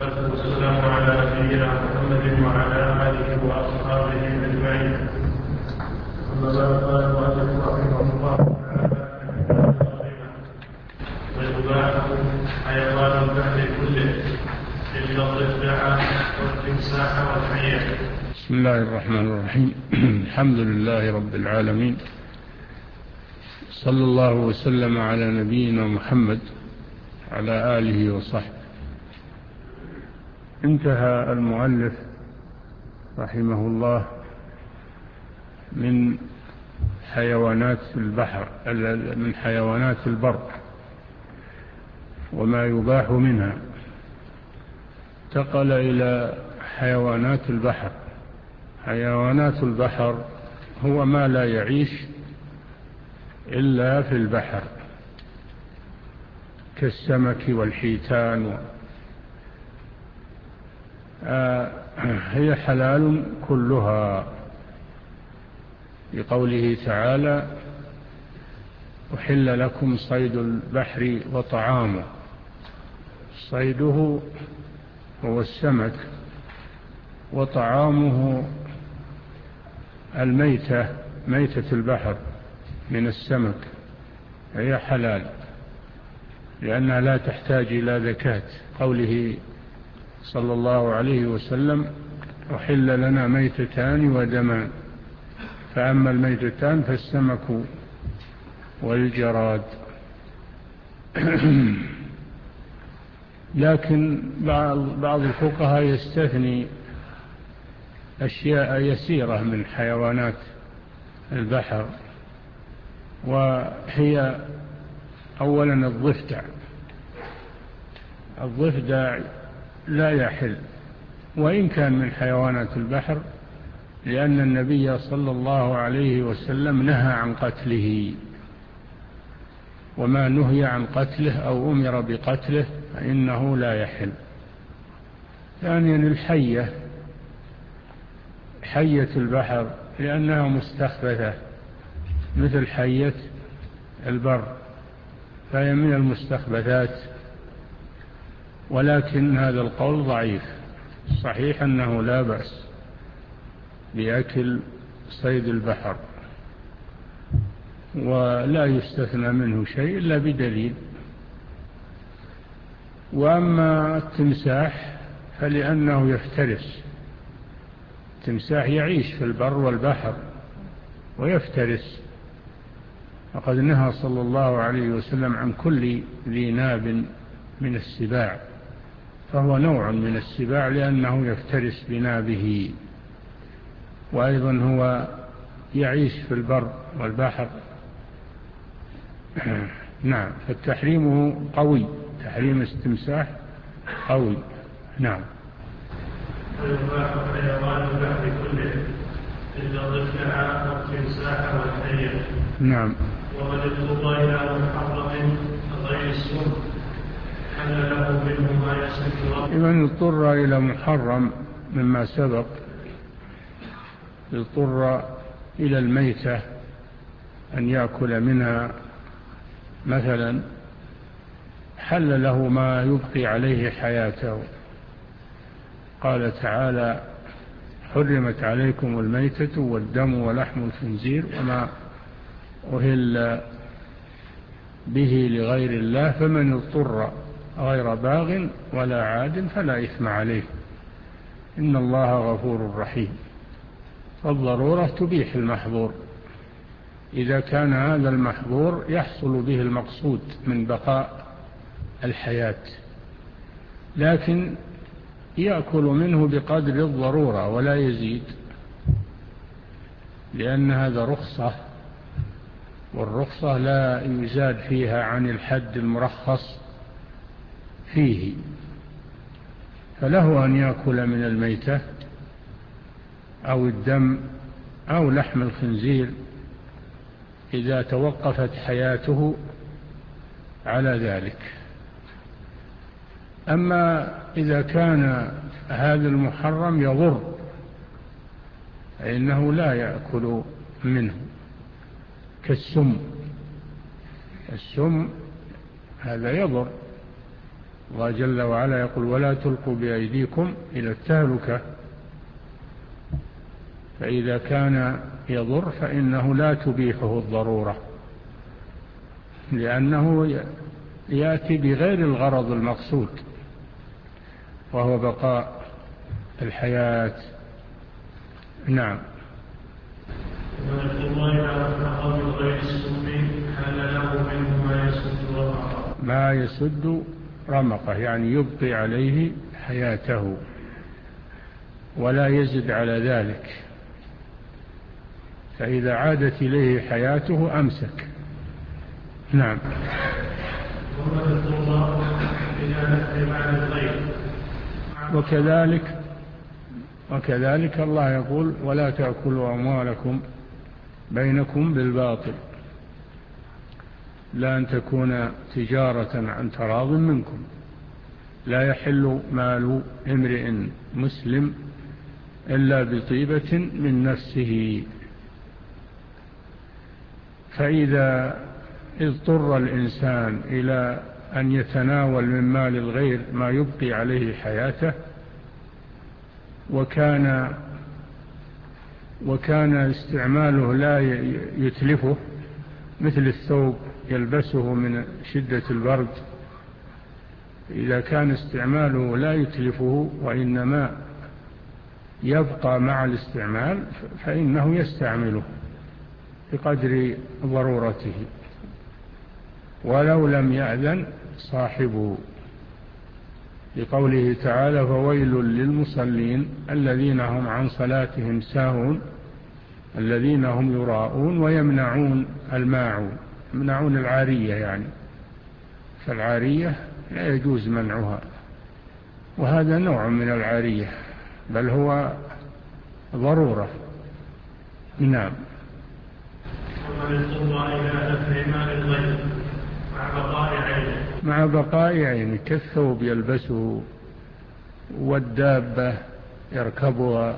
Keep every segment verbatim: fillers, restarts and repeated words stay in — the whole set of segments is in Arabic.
والسلام على نبينا محمد وعلى آله وأصحابه أجمعين. أما بعد، قال المؤلف رحمه الله تعالى: ويباح حيوان البحر كله إلا الضفدع والتمساح والحية. بسم الله الرحمن الرحيم. الحمد لله رب العالمين، صلى الله وسلم على نبينا محمد على آله وصحبه. انتهى المؤلف رحمه الله من حيوانات البحر من حيوانات البر وما يباح منها، انتقل إلى حيوانات البحر. حيوانات البحر هو ما لا يعيش إلا في البحر كالسمك والحيتان، آه هي حلال كلها، لقوله تعالى: أحل لكم صيد البحر وطعامه. صيده هو السمك، وطعامه الميتة، ميتة البحر من السمك، هي حلال لأنها لا تحتاج إلى زكاة. قوله صلى الله عليه وسلم: أحل لنا ميتتان ودمان، فأما الميتتان فالسمك والجراد. لكن بعض الفقهاء يستثني أشياء يسيرة من حيوانات البحر، وهي أولا الضفدع. الضفدع لا يحل وإن كان من حيوانات البحر، لأن النبي صلى الله عليه وسلم نهى عن قتله، وما نهي عن قتله أو أمر بقتله فإنه لا يحل. ثانيا الحية، حية البحر، لأنها مستخبثة مثل حية البر، فهي من المستخبثات، ولكن هذا القول ضعيف. صحيح أنه لا بأس بأكل صيد البحر، ولا يستثنى منه شيء إلا بدليل. وأما التمساح فلأنه يفترس، التمساح يعيش في البر والبحر ويفترس، وقد نهى صلى الله عليه وسلم عن كل ذي ناب من السباع، فهو نوع من السباع لأنه يفترس بنابه، وأيضا هو يعيش في البر والبحر. نعم، فالتحريم قوي، تحريم التمساح قوي. نعم. ويباح حيوان البحر كله إلا الضفدع والتمساح والحية. نعم. ومن اضطر إلى محرم غير السم حل له منه ما يسد. من اضطر إلى محرم مما سبق، اضطر إلى الميتة أن يأكل منها مثلا، حل له ما يبقي عليه حياته. قال تعالى: حرمت عليكم الميتة والدم ولحم الخنزير وما أهل به لغير الله، فمن اضطر غير باغ ولا عاد فلا إثم عليه، إن الله غفور رحيم. فالضرورة تبيح المحظور إذا كان هذا المحظور يحصل به المقصود من بقاء الحياة، لكن يأكل منه بقدر الضرورة ولا يزيد، لأن هذا رخصة، والرخصة لا يزاد فيها عن الحد المرخص فيه. فله أن يأكل من الميتة أو الدم أو لحم الخنزير إذا توقفت حياته على ذلك. أما إذا كان هذا المحرم يضر فإنه لا يأكل منه، كالسم. السم هذا يضر، الله جل وعلا يقول ولا تلقوا بأيديكم إلى التهلكة. فإذا كان يضر فإنه لا تبيحه الضرورة، لأنه يأتي بغير الغرض المقصود وهو بقاء الحياة. نعم. ما يسد رمقه يعني يبقي عليه حياته ولا يزد على ذلك، فإذا عادت إليه حياته أمسك. نعم. وكذلك وكذلك الله يقول ولا تأكلوا أموالكم بينكم بالباطل، لا أن تكون تجارة عن تراض منكم. لا يحل مال امرئ مسلم إلا بطيبة من نفسه. فإذا اضطر الإنسان إلى أن يتناول من مال الغير ما يبقي عليه حياته وكان وكان استعماله لا يتلفه، مثل الثوب يلبسه من شدة البرد، إذا كان استعماله لا يتلفه وإنما يبقى مع الاستعمال فإنه يستعمله بقدر ضرورته ولو لم يأذن صاحبه، لقوله تعالى فويل للمصلين الذين هم عن صلاتهم ساهون الذين هم يراءون ويمنعون الماعون. يمنعون العارية يعني، فالعارية لا يجوز منعها، وهذا نوع من العارية بل هو ضرورة. نعم. مع بقاء عينه كالثوب يلبسه والدابة يركبها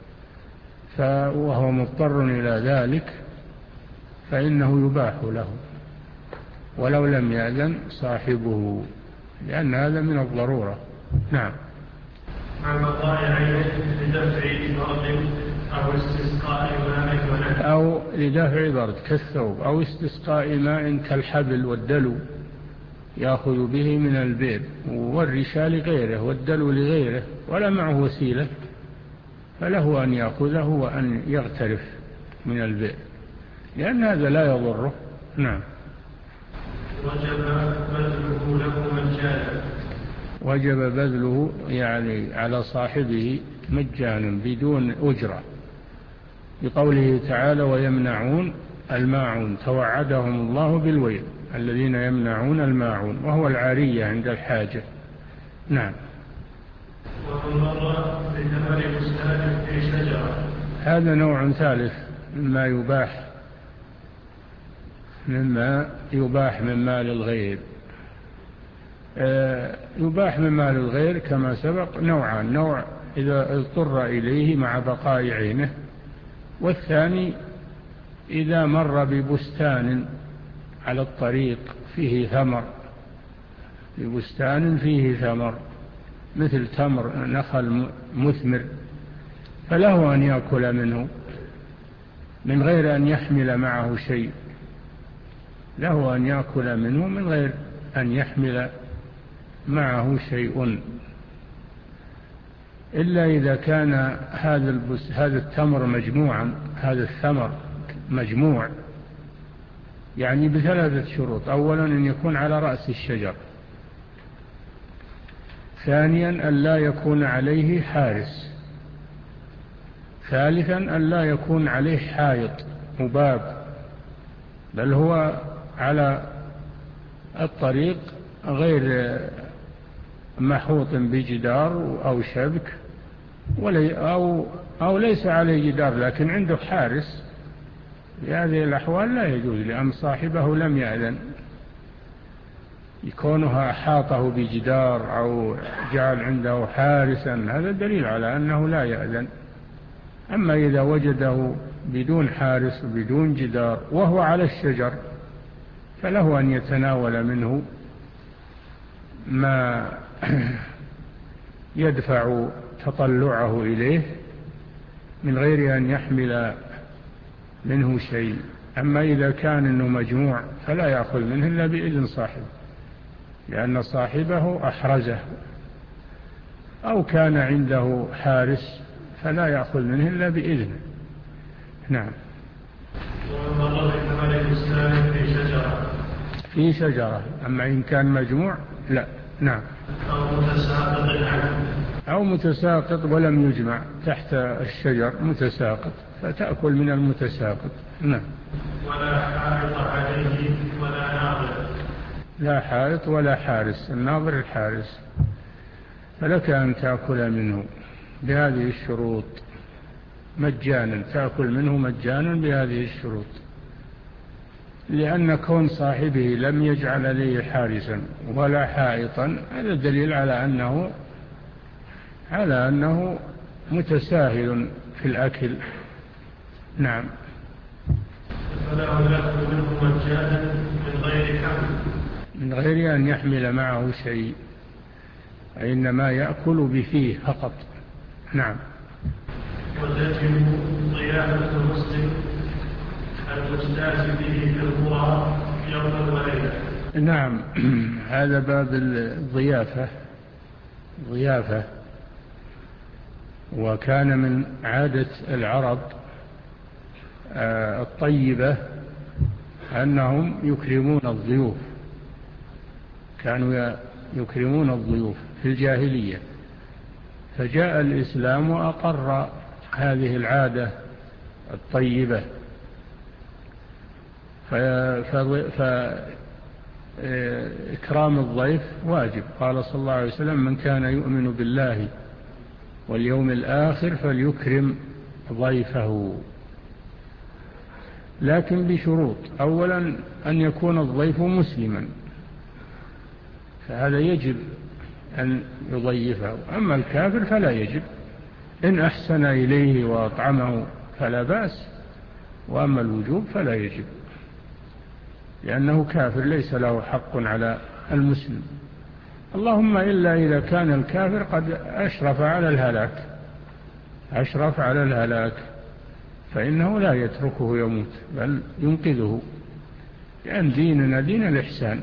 وهو مضطر إلى ذلك فإنه يباح له ولو لم يأذن صاحبه، لأن هذا من الضرورة. نعم. مع بقاء عينه لدفع برد أو استسقاء ماء أو لدفع برد كالثوب أو استسقاء ماء كالحبل والدلو يأخذ به من البئر، والرشا لغيره والدلو لغيره ولا معه وسيلة، فله أن يأخذه وأن يغترف من البئر لأن هذا لا يضره. نعم. وجب بذله له مجانا. وجب بذله يعني على صاحبه مجانا بدون أجرة، بقوله تعالى ويمنعون الماعون توعدهم الله بالويل الذين يمنعون الماعون وهو العارية عند الحاجة. نعم. هذا نوع ثالث مما يباح مما يباح من مال الغير. يباح من مال الغير كما سبق نوعان، نوع إذا اضطر إليه مع بقاء عينه، والثاني إذا مر ببستان على الطريق فيه ثمر، ببستان فيه ثمر مثل تمر نخل مثمر، فله أن يأكل منه من غير أن يحمل معه شيء، له أن يأكل منه من غير أن يحمل معه شيء، إلا إذا كان هذا هذا التمر مجموعا، هذا الثمر مجموع يعني بثلاثة شروط: أولا أن يكون على رأس الشجر، ثانيا أن لا يكون عليه حارس، ثالثا أن لا يكون عليه حائط مباب، بل هو على الطريق غير محوط بجدار أو شبك أو, أو ليس عليه جدار لكن عنده حارس. في هذه الأحوال لا يجوز، لأن صاحبه لم يأذن. يكونها أحاطه بجدار أو جعل عنده حارسا هذا دليل على أنه لا يأذن. أما إذا وجده بدون حارس وبدون جدار وهو على الشجر فله أن يتناول منه ما يدفع تطلعه إليه من غير أن يحمل منه شيء. أما إذا كان إنه مجموع فلا يأخذ منه إلا بإذن صاحبه، لأن صاحبه أحرزه، أو كان عنده حارس فلا يأخذ منه إلا بإذنه. نعم. في شجرة في شجرة، أما إن كان مجموع لا. نعم. أو متساقط عنه أو متساقط ولم يجمع تحت الشجر متساقط فتأكل من المتساقط. نعم. ولا حائط عليه ولا ناظر. لا حائط ولا حارس، الناظر الحارس، فلك أن تأكل منه بهذه الشروط مجانا، تأكل منه مجانا بهذه الشروط، لأن كون صاحبه لم يجعل لي حارسا ولا حائطا هذا دليل على أنه على أنه متساهل في الأكل. نعم. فله يأكل منه مجانا من غير حمل، من غير أن يحمل معه شيء، إنما يأكل بفيه فقط. نعم. وتجب ضيافة المسلم المجتاز به في القرى يوما وليلة. نعم. هذا باب الضيافة. ضيافة، وكان من عادة العرب الطيبة أنهم يكرمون الضيوف، كانوا يكرمون الضيوف في الجاهلية، فجاء الإسلام وأقر هذه العادة الطيبة، فإكرام الضيف واجب. قال صلى الله عليه وسلم: من كان يؤمن بالله واليوم الآخر فليكرم ضيفه، لكن بشروط. أولا أن يكون الضيف مسلما، فهذا يجب أن يضيفه. أما الكافر فلا يجب، إن أحسن إليه وأطعمه فلا بأس، وأما الوجوب فلا يجب، لأنه كافر ليس له حق على المسلم، اللهم إلا إذا كان الكافر قد أشرف على الهلاك أشرف على الهلاك فإنه لا يتركه يموت بل ينقذه، لأن ديننا دين الإحسان.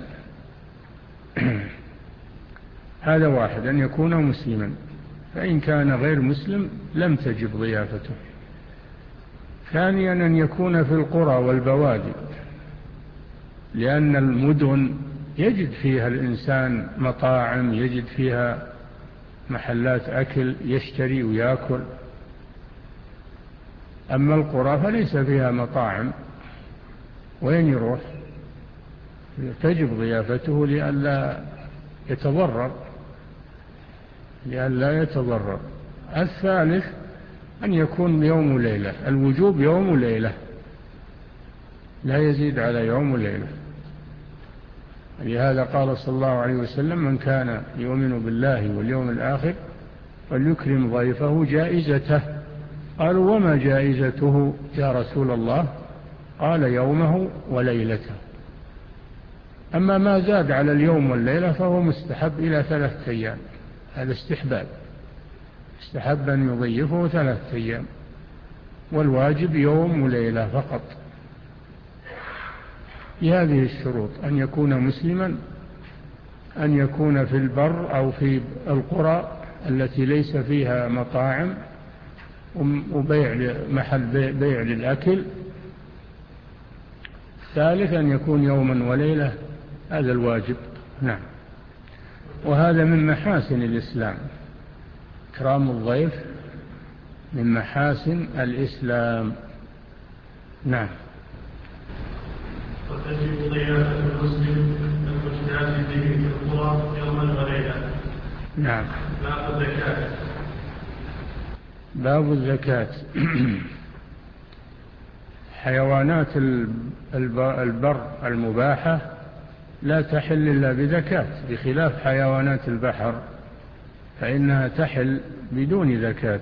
هذا واحد، أن يكون مسلما، فإن كان غير مسلم لم تجب ضيافته. ثانيا أن يكون في القرى والبوادي، لأن المدن يجد فيها الإنسان مطاعم، يجد فيها محلات أكل يشتري ويأكل. أما القرى فليس فيها مطاعم، وين يروح؟ تجب ضيافته لئلا يتضرر لئلا يتضرر. الثالث أن يكون يوم وليلة، الوجوب يوم وليلة لا يزيد على يوم وليلة. لهذا قال صلى الله عليه وسلم: من كان يؤمن بالله واليوم الآخر فليكرم ضيفه جائزته. قالوا: وما جائزته يا رسول الله؟ قال: يومه وليلته. أما ما زاد على اليوم والليلة فهو مستحب إلى ثلاثة أيام، هذا استحباب، استحب أن يضيفه ثلاثة أيام، والواجب يوم وليلة فقط. بهذه الشروط: أن يكون مسلما، أن يكون في البر أو في القرى التي ليس فيها مطاعم وبيع محل بيع للأكل. ثالث أن يكون يوما وليلة، هذا الواجب. نعم. وهذا من محاسن الإسلام، إكرام الضيف من محاسن الإسلام. نعم. وتجب ضيافة المسلم المجتاز به في القرى يوما وليلة. نعم. باب الزكاة. باب الزكاة. حيوانات البر المباحة لا تحل إلا بزكاة، بخلاف حيوانات البحر فإنها تحل بدون زكاة.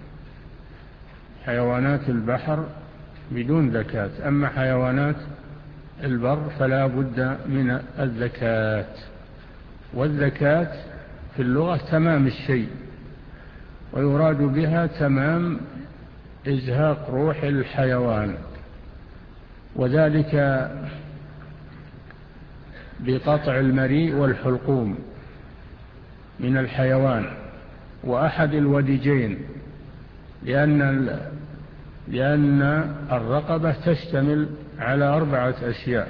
حيوانات البحر بدون زكاة، أما حيوانات البر فلا بد من الزكاة. والزكاة في اللغة تمام الشيء، ويراد بها تمام إزهاق روح الحيوان، وذلك بقطع المريء والحلقوم من الحيوان وأحد الوديجين، لأن لأن الرقبة تشتمل على أربعة أشياء: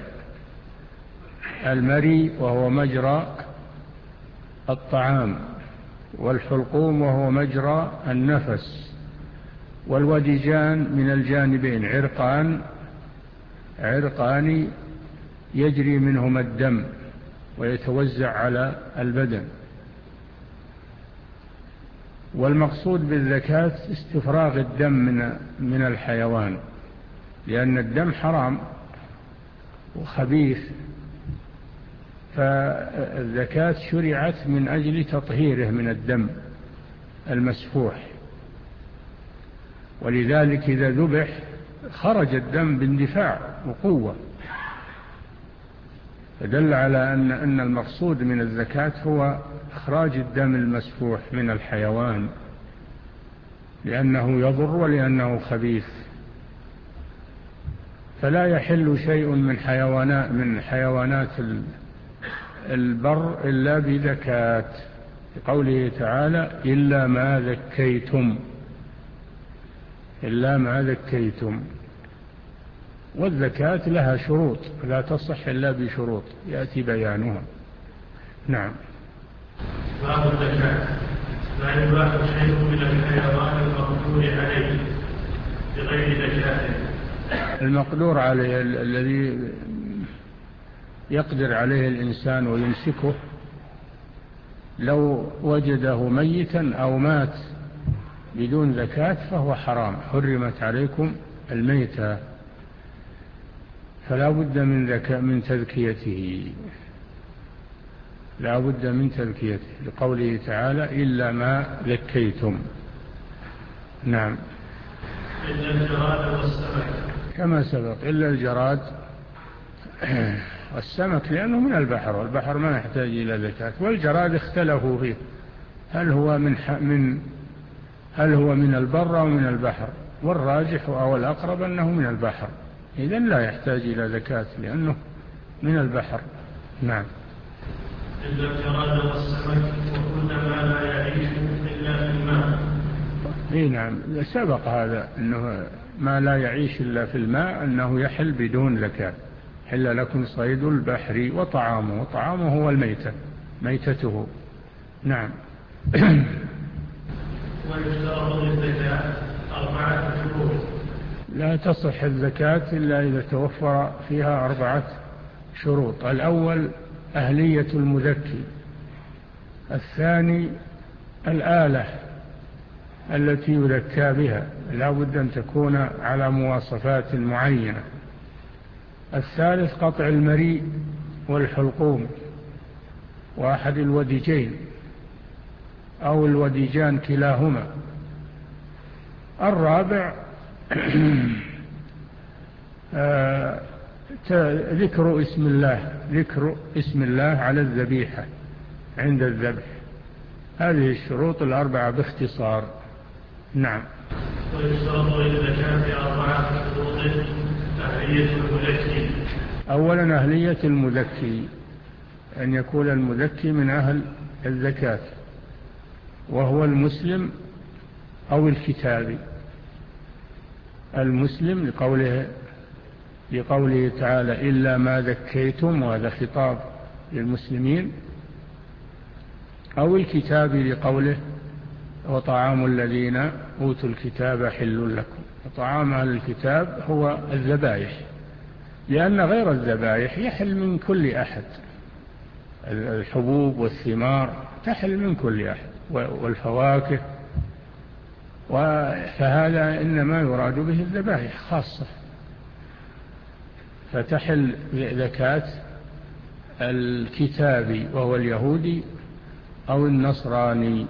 المريء وهو مجرى الطعام، والحلقوم وهو مجرى النفس، والوديجان من الجانبين عرقان عرقان يجري منهما الدم ويتوزع على البدن. والمقصود بالزكاة استفراغ الدم من من الحيوان، لأن الدم حرام وخبيث، فالزكاة شرعت من أجل تطهيره من الدم المسفوح، ولذلك إذا ذبح خرج الدم باندفاع وقوة، فدل على أن أن المقصود من الزكاة هو إخراج الدم المسفوح من الحيوان، لأنه يضر ولأنه خبيث. فلا يحل شيء من حيوانات من حيوانات البر إلا بزكاة، لقوله تعالى: إلا ما ذكيتم إلا ما ذكيتم. والزكاة لها شروط لا تصح إلا بشروط يأتي بيانها. نعم. باب الزكاة: لا يباح شيء من الحيوان المقدور عليه بغير زكاة. المقدور عليه الذي يقدر عليه الإنسان ويمسكه، لو وجده ميتا أو مات بدون زكاة فهو حرام. حرمت عليكم الميتة، فلا بد من ذكاء من تذكيته لا بد من تذكيته لقوله تعالى: إلا ما ذكيتم. نعم. إلا الجراد والسمك كما سبق، إلا الجراد والسمك لأنه من البحر، والبحر ما يحتاج إلى زكاة. والجراد اختلفوا فيه هل هو من من هل هو من البر أو من البحر، والراجح أو الأقرب أنه من البحر، إذن لا يحتاج إلى زكاة لأنه من البحر. نعم. إلا الجراد والسمك وكل ما لا يعيش إلا في الماء. إيه نعم، سبق هذا أنه ما لا يعيش إلا في الماء أنه يحل بدون زكاة. حل لكم صيد البحر وطعامه، وطعامه هو الميتة ميتته. نعم. ويشترط للزكاة أربعة شروط. لا تصح الزكاة إلا إذا توفر فيها أربعة شروط: الأول أهلية المزكي، الثاني الآلة التي يزكى بها، لا بد أن تكون على مواصفات معينة، الثالث قطع المريء والحلقوم وأحد الوديجين أو الوديجان كلاهما، الرابع ذكر اسم الله ذكر اسم الله على الذبيحة عند الذبح. هذه الشروط الأربعة باختصار. نعم. ويشترط للزكاة أربعة شروط: أهلية المزكي. أولا أهلية المزكي، أن يكون المزكي من أهل الزكاة، وهو المسلم أو الكتابي. المسلم لقوله لقوله تعالى: إلا ما ذكيتم، وهذا خطاب للمسلمين، أو الكتابي لقوله: وطعام الذين أوتوا الكتاب حل لكم. وطعام أهل الكتاب هو الذبائح، لأن غير الذبائح يحل من كل أحد، الحبوب والثمار تحل من كل أحد، والفواكه، فهذا إنما يراد به الذبائح خاصة، فتحل زكاة الكتابي وهو اليهودي أو النصراني.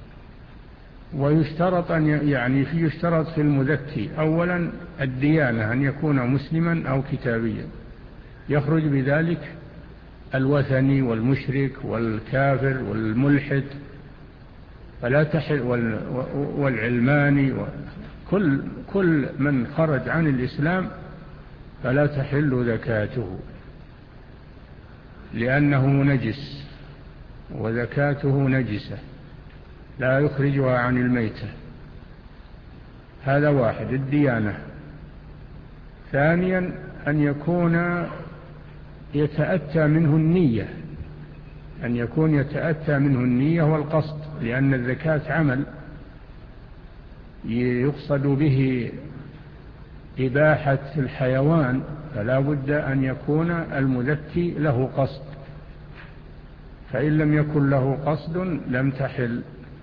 ويشترط أن يعني في يشترط في المزكي أولا الديانة، أن يكون مسلما أو كتابيا، يخرج بذلك الوثني والمشرك والكافر والملحد فلا تحل، والعلماني، كل كل من خرج عن الإسلام فلا تحل زكاته لأنه نجس، وزكاته نجسة لا يخرجها عن الميتة. هذا واحد، الديانة. ثانيا أن يكون يتأتى منه النية، أن يكون يتأتى منه النية والقصد، لأن الزكاة عمل يقصد به إباحة الحيوان، فلا بد أن يكون المزكي له قصد، فإن لم يكن له قصد لم تحل،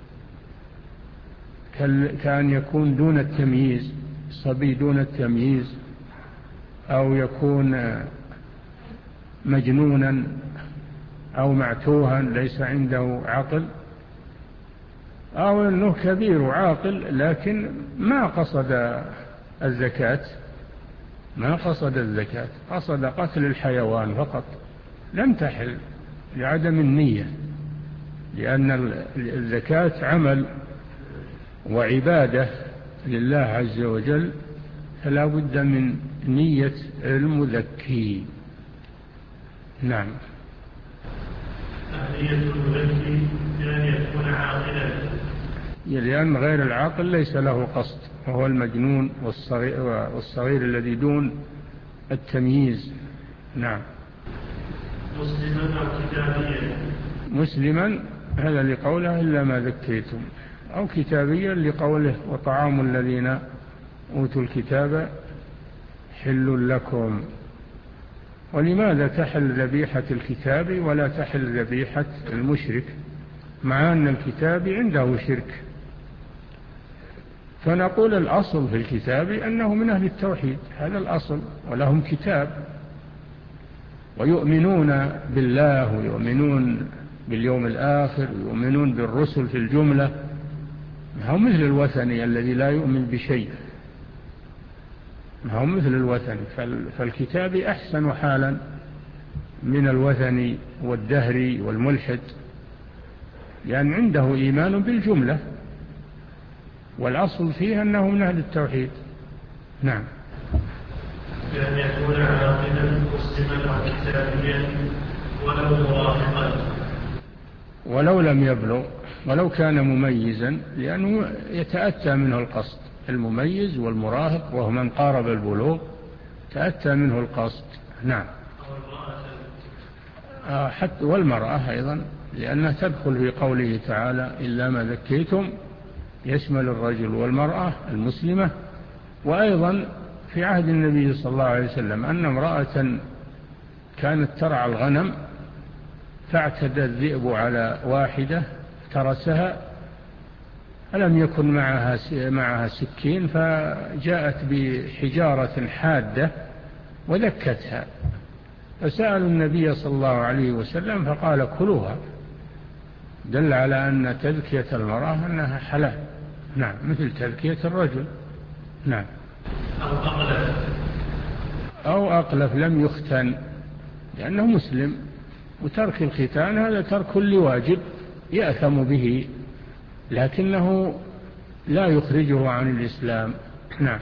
كأن يكون دون التمييز، صبي دون التمييز، أو يكون مجنونا أو معتوها ليس عنده عقل، أو أنه كبير وعاقل لكن ما قصد الزكاة، ما قصد الزكاة، قصد قتل الحيوان فقط، لم تحل لعدم النية، لأن الزكاة عمل وعبادة لله عز وجل، فلا بد من نية المزكي. نعم. نية المزكي بأن يكون عاقلا، لأن غير العاقل ليس له قصد، وهو المجنون والصغير, والصغير الذي دون التمييز. نعم. مسلما أو كتابيا، مسلما هذا لقوله إلا ما ذكيتم، أو كتابيا لقوله وطعام الذين أوتوا الكتاب حل لكم. ولماذا تحل ذبيحة الكتاب ولا تحل ذبيحة المشرك مع أن الكتاب عنده شرك؟ فنقول الأصل في الكتاب أنه من أهل التوحيد، هذا الأصل، ولهم كتاب ويؤمنون بالله ويؤمنون باليوم الآخر ويؤمنون بالرسل في الجملة، هم مثل الوثني الذي لا يؤمن بشيء، هم مثل الوثني. فالكتاب أحسن حالا من الوثني والدهري والملحد، لأن عنده إيمان بالجملة، والأصل فيه أنه من أهل التوحيد. نعم. بأن يكون عاقلا مسلما أو كتابيا ولو مراهقا، ولو لم يبلغ، ولو كان مميزا، لأنه يتأتى منه القصد، المميز والمراهق وهو من قارب البلوغ تأتى منه القصد. نعم. آه حتى والمرأة أيضا، لأنها تدخل في قوله تعالى إلا ما ذكيتم، يشمل الرجل والمرأة المسلمة. وأيضا في عهد النبي صلى الله عليه وسلم أن امرأة كانت ترعى الغنم فاعتدى الذئب على واحدة ترسها، فلم يكن معها معها سكين، فجاءت بحجارة حادة وذكتها، فسألوا النبي صلى الله عليه وسلم فقال كلوها، دل على أن تذكية المرأة أنها حلال. نعم، مثل تذكية الرجل. نعم. أو أقلف أو أقلف لم يختن لأنه مسلم، وترك الختان هذا ترك لواجب يأثم به، لكنه لا يخرجه عن الإسلام. نعم.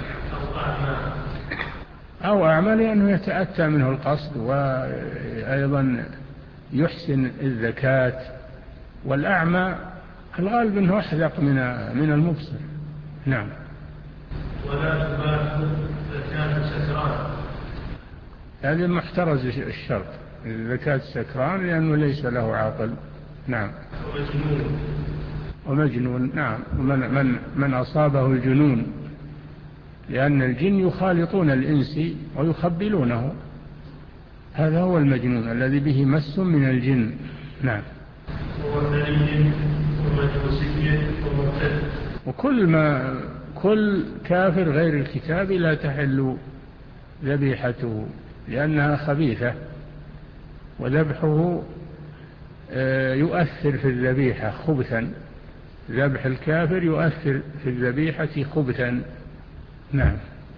أو أعمى لأنه يتأتى منه القصد، وأيضا يحسن الزكاة، والأعمى الغالب أنه أحذق من من المبصر. نعم. ولا تباح زكاة السكران، هذا محترز الشرط، زكاة السكران لأنه ليس له عاقل. نعم. ومجنون ومجنون. نعم. من, من, من أصابه الجنون، لأن الجن يخالطون الإنس ويخبلونه، هذا هو المجنون الذي به مس من الجن. نعم. ووثني ومجوسي ومرتد، وكل ما كل كافر غير الكتاب لا تحل ذبيحته لأنها خبيثة، وذبحه يؤثر في الذبيحة خبثا، ذبح الكافر يؤثر في الذبيحة خبثا. نعم.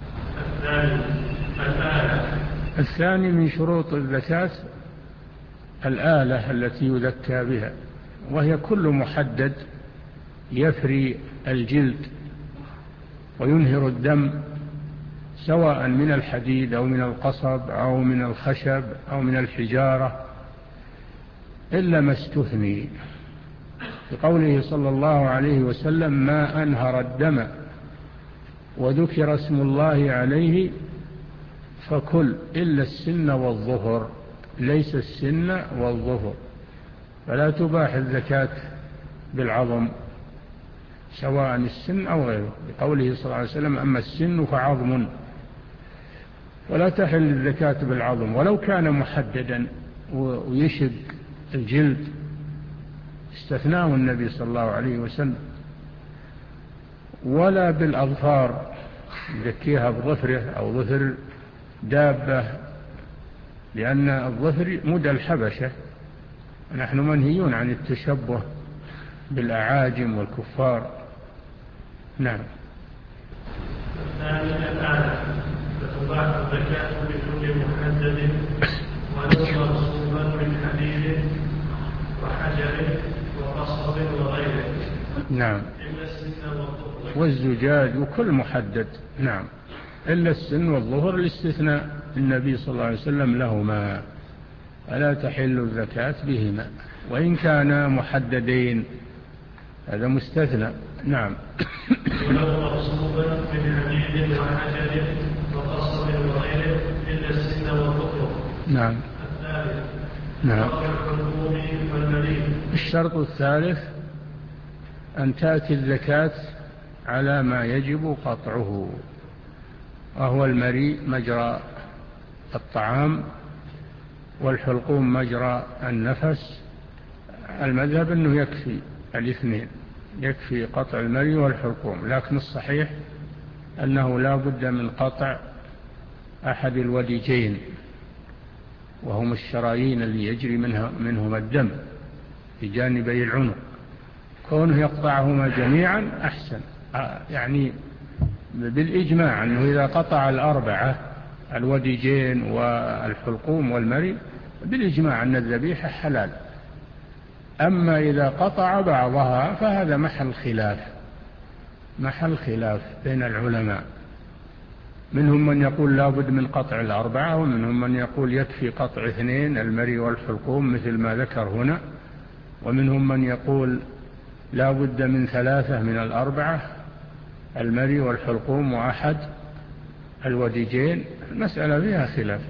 الثاني الآلة، الثاني من شروط الزكاة الآلة التي يذكى بها، وهي كل محدد يفري الجلد وينهر الدم، سواء من الحديد أو من القصب أو من الخشب أو من الحجارة، إلا ما استثني بقوله صلى الله عليه وسلم: ما أنهر الدم وذكر اسم الله عليه فكل إلا السن والظفر، ليس السن والظفر، فلا تباح الزكاة بالعظم سواء السن أو غيره، بقوله صلى الله عليه وسلم: أما السن فعظم، ولا تحل الزكاة بالعظم ولو كان محددا ويشق الجلد، استثناه النبي صلى الله عليه وسلم. ولا بالأظفار يزكيها بظفره أو ظفر دابة، لأن الظفر مدى الحبشة، نحن منهيون عن التشبه بالأعاجم والكفار. نعم. الثاني الآلة فتباح الزكاة بكل محدد ولو مرصوبا من حديد وحجر وقصب وغيره. نعم. إلا السن والظفر والزجاج وكل محدد. نعم. إلا السن والظفر الاستثناء النبي صلى الله عليه وسلم لهما، فلا تحل الزكاة بهما وإن كانا محددين، هذا مستثنى. نعم. ولو مرصوبا من حديد وحجر وقصب وغيره إلا السن والظفر. نعم. الثالث نعم. الحلقوم والمريء. الشرط الثالث أن تأتي الزكاة على ما يجب قطعه، وهو المريء مجرى الطعام، والحلقوم مجرى النفس. المذهب أنه يكفي الاثنين، يكفي قطع المريء والحلقوم، لكن الصحيح أنه لا بد من قطع أحد الوديجين، وهم الشرايين اللي يجري منها منهما الدم في جانبي العنق، كونه يقطعهما جميعا أحسن، يعني بالإجماع أنه إذا قطع الأربعة الوديجين والحلقوم والمريء بالإجماع أن الذبيحة حلال. أما إذا قطع بعضها فهذا محل خلاف، محل خلاف بين العلماء، منهم من يقول لا بد من قطع الأربعة، ومنهم من يقول يكفي قطع اثنين المريء والحلقوم مثل ما ذكر هنا، ومنهم من يقول لا بد من ثلاثة من الأربعة المريء والحلقوم وأحد الوديجين. المسألة فيها خلاف،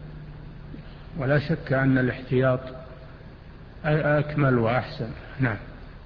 ولا شك أن الاحتياط أكمل وأحسن. نعم.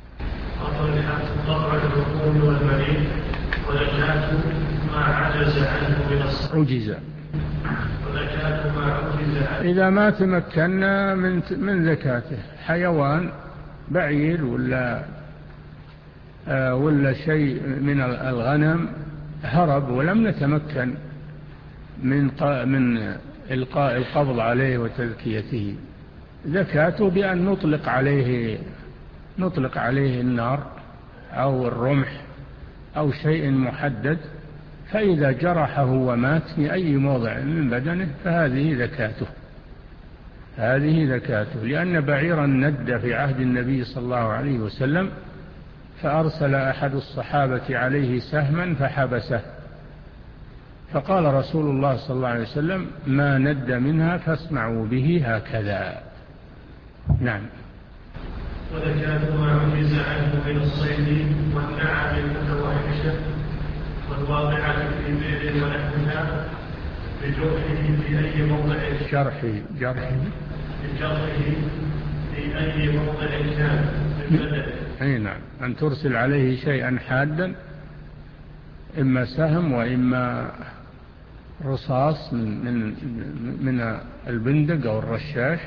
قطع الحلقوم والمريء وزكاة ما عجز عنه من الصرف. عجز. وزكاة ما عجز عنه إذا ما تمكنا من من زكاته، حيوان بعير ولا آه ولا شيء من الغنم هرب ولم نتمكن من من إلقاء القبض عليه وتزكيته، زكاته بأن نطلق عليه نطلق عليه النار أو الرمح أو شيء محدد، فإذا جرحه ومات في أي موضع من بدنه فهذه زكاته، هذه زكاته. لأن بعيرا ند في عهد النبي صلى الله عليه وسلم، فأرسل أحد الصحابة عليه سهما فحبسه، فقال رسول الله صلى الله عليه وسلم: ما ند منها فاسمعوا به هكذا. نعم. وزكاة ما عجز عنه من الصيد والنعم المتوحشة والواقعة في بئر ونحوها بجرحه في أي موضع جرحه جرحه بجرحه في أي موضع كان من بدنه. أي نعم، أن ترسل عليه شيئا حادا، إما سهم وإما رصاص من من من البندق أو الرشاش،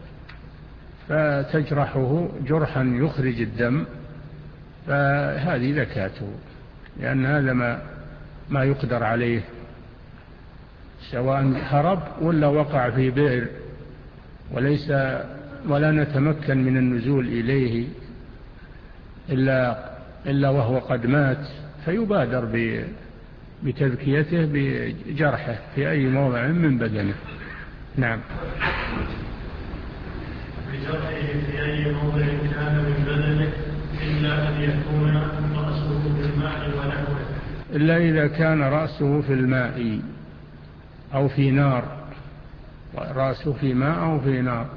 فتجرحه جرحا يخرج الدم، فهذه زكاته، لأن هذا ما ما يقدر عليه، سواء هرب ولا وقع في بئر وليس ولا نتمكن من النزول إليه إلا إلا وهو قد مات، فيبادر بتذكيته بجرحه في أي موضع من بدنه. نعم. بجرحه في أي موضع كان من بدنه إلا أن يكون رأسه في الماء ونحوه، إلا إذا كان رأسه في الماء أو في نار، رأسه في ماء أو في نار،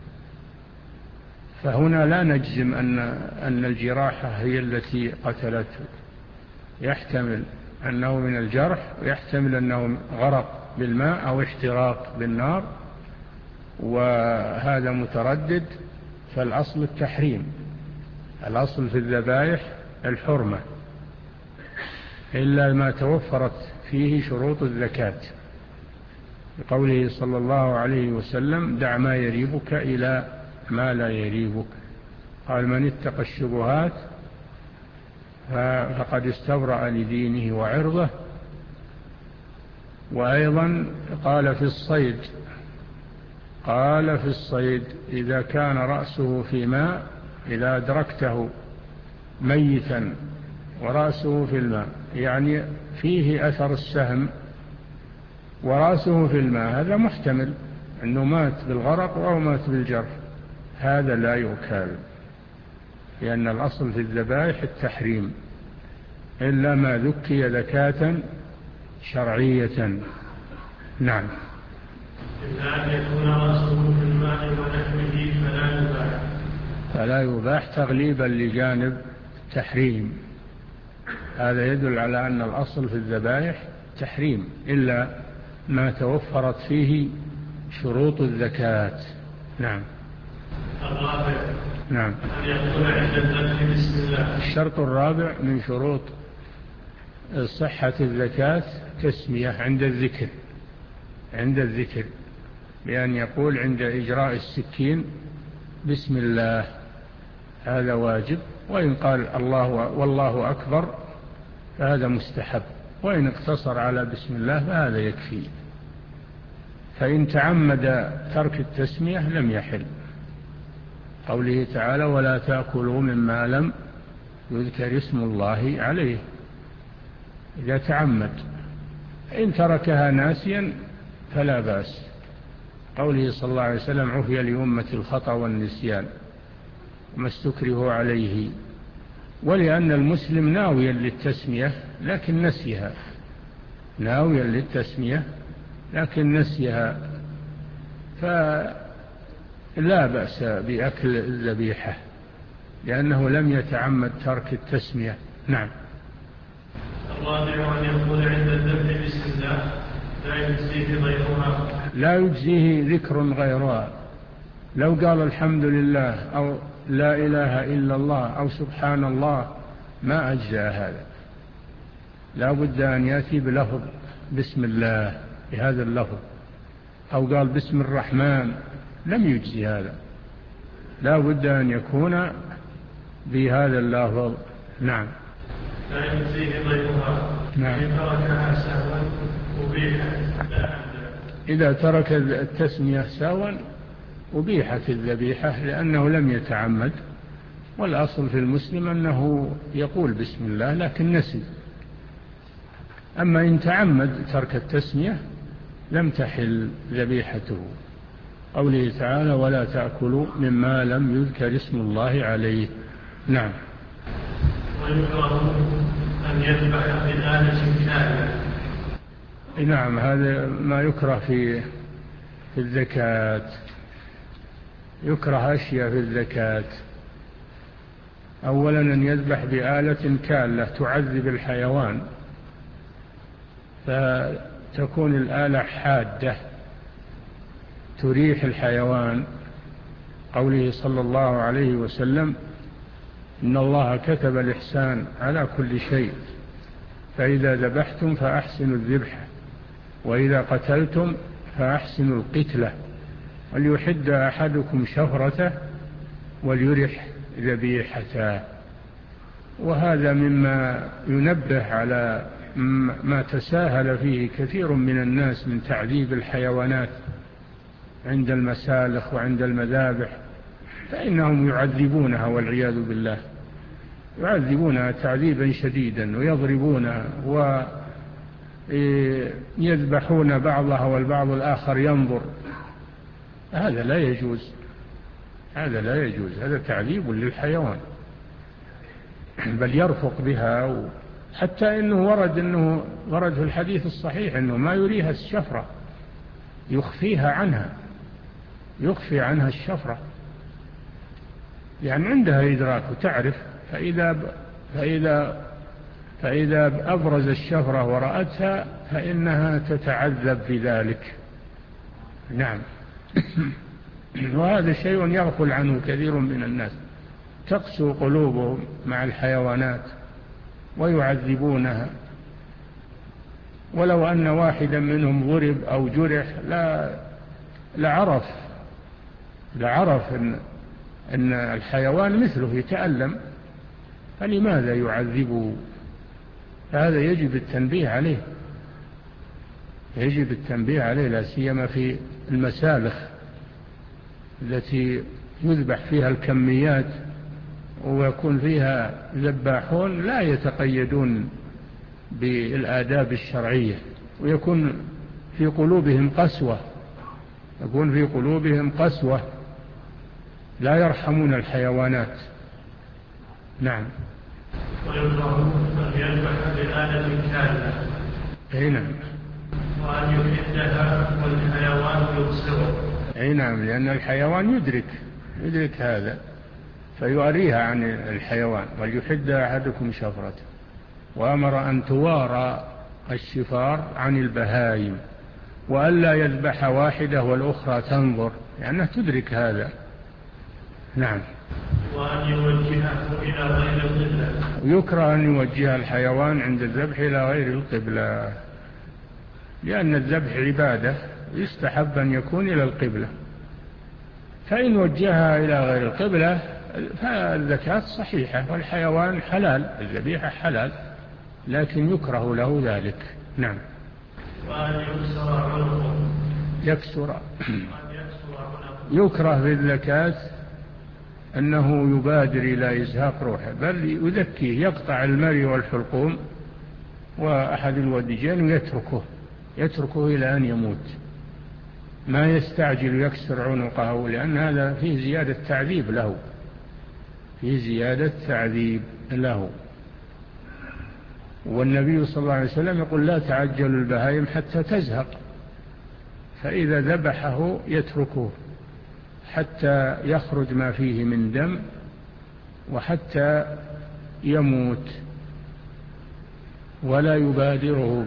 فهنا لا نجزم أن أن الجراحة هي التي قتلته، يحتمل أنه من الجرح ويحتمل أنه غرق بالماء أو احتراق بالنار، وهذا متردد. فالأصل التحريم، الأصل في الذبائح الحرمة إلا ما توفرت فيه شروط الزكاة، بقوله صلى الله عليه وسلم: دع ما يريبك إلى ما لا يريبك. قال: من اتقى الشبهات فقد استبرأ لدينه وعرضه. وأيضا قال في الصيد قال في الصيد إذا كان رأسه في ماء، إذا أدركته ميتا ورأسه في الماء، يعني فيه أثر السهم ورأسه في الماء، هذا محتمل أنه مات بالغرق أو مات بالجرح، هذا لا يؤكل، لأن الأصل في الذبائح التحريم إلا ما ذكي ذكاة شرعية. نعم. إلا أن يكون رأسه في الماء ونحوه فلا يباح فلا يباح تغليبا لجانب التحريم. هذا يدل على أن الأصل في الذبائح تحريم إلا ما توفرت فيه شروط الزكاة. نعم. الرابع نعم. أن يقول عند الذبح بسم الله. الشرط الرابع من شروط صحة الزكاة تسمية عند الذكر، عند الذكر بأن يقول عند إجراء السكين بسم الله، هذا واجب. وإن قال الله والله أكبر فهذا مستحب، وإن اقتصر على بسم الله فهذا يكفي. فإن تعمد ترك التسمية لم يحل، قوله تعالى: ولا تأكلوا مما لم يذكر اسم الله عليه، إذا تعمد. إن تركها ناسيا فلا بأس، قوله صلى الله عليه وسلم: عفي لأمة الخطأ والنسيان وما استكرهوا عليه. ولأن المسلم ناويا للتسمية لكن نسيها، ناويا للتسمية لكن نسيها، فلا بأس بأكل الذبيحة لأنه لم يتعمد ترك التسمية. نعم. الرابع أن يقول عند الذبح بسم الله لا يجزيه غيرها، لا يجزيه ذكر غيرها، لو قال الحمد لله أو لا إله إلا الله أو سبحان الله ما أجزى هذا، لا بد أن يأتي بلفظ بسم الله بهذا اللفظ، أو قال بسم الرحمن لم يجزي هذا، لا بد أن يكون بهذا اللفظ. نعم. لا يجزيه غيرها. نعم. إن تركها سهوا أبيحت لا إذا ترك التسمية سهوا أبيحت الذبيحة لأنه لم يتعمد، والأصل في المسلم أنه يقول بسم الله لكن نسي. أما إن تعمد ترك التسمية لم تحل ذبيحته، قوله تعالى: ولا تأكلوا مما لم يذكر اسم الله عليه. نعم. ويكره أن يذبح بآلة كاملة. نعم، هذا ما يكره في في الزكاة، يكره أشياء في الزكاة. أولا أن يذبح بآلة كالة تعذب الحيوان، فتكون الآلة حادة تريح الحيوان، قوله صلى الله عليه وسلم: إن الله كتب الإحسان على كل شيء، فإذا ذبحتم فأحسنوا الذبح، وإذا قتلتم فأحسنوا القتلة، وليحد أحدكم شفرته وليرح ذبيحته. وهذا مما ينبه على ما تساهل فيه كثير من الناس من تعذيب الحيوانات عند المسالخ وعند المذابح، فإنهم يعذبونها والعياذ بالله، يعذبونها تعذيبا شديدا ويضربونها ويذبحون بعضها والبعض الآخر ينظر، هذا لا يجوز. هذا لا يجوز، هذا تعذيب للحيوان، بل يرفق بها. حتى إنه ورد إنه ورد في الحديث الصحيح إنه ما يريها الشفرة، يخفيها عنها، يخفي عنها الشفرة، يعني عندها إدراك وتعرف، فإذا فإذا فإذا أبرز الشفرة ورأتها فإنها تتعذب في ذلك. نعم. وهذا شيء يغفل عنه كثير من الناس، تقسو قلوبهم مع الحيوانات ويعذبونها. ولو أن واحدا منهم ضرب أو جرح لا لعرف لعرف إن, إن الحيوان مثله يتألم، فلماذا يعذبه؟ هذا يجب التنبيه عليه، يجب التنبيه عليه، لا سيما في المسالخ التي يذبح فيها الكميات ويكون فيها ذباحون لا يتقيدون بالآداب الشرعية، ويكون في قلوبهم قسوة، يكون في قلوبهم قسوة، لا يرحمون الحيوانات. نعم. ويكره أن يذبح بآلة كاملة. أي نعم. وأن يحدها والحيوان يبصره. أي نعم، لأن الحيوان يدرك يدرك هذا فيؤريها عن الحيوان. وليحد أحدكم شفرته، وأمر أن توارى الشفار عن البهائم، وألا يذبح واحدة والأخرى تنظر، لأنها تدرك هذا. نعم. وأن يوجهه إلى غير القبلة. يكره أن يوجه الحيوان عند الذبح إلى غير القبلة، لأن الذبح عبادة، يستحب أن يكون إلى القبلة. فإن وجهها إلى غير القبلة فالزكاة صحيحة، والحيوان حلال، الذبيحة حلال، لكن يكره له ذلك. نعم. وأن يكسر عنقه. يكسر يكره في الزكاة أنه يبادر إلى إزهاق روحه، بل يذكيه، يقطع المري والحلقوم وأحد الوديجين ويتركه يتركه إلى أن يموت، ما يستعجل يكسر عنقه، لأن هذا فيه زيادة تعذيب له، فيه زيادة تعذيب له. والنبي صلى الله عليه وسلم يقول: لا تعجلوا البهائم حتى تزهق، فإذا ذبحه يتركه حتى يخرج ما فيه من دم وحتى يموت، ولا يبادره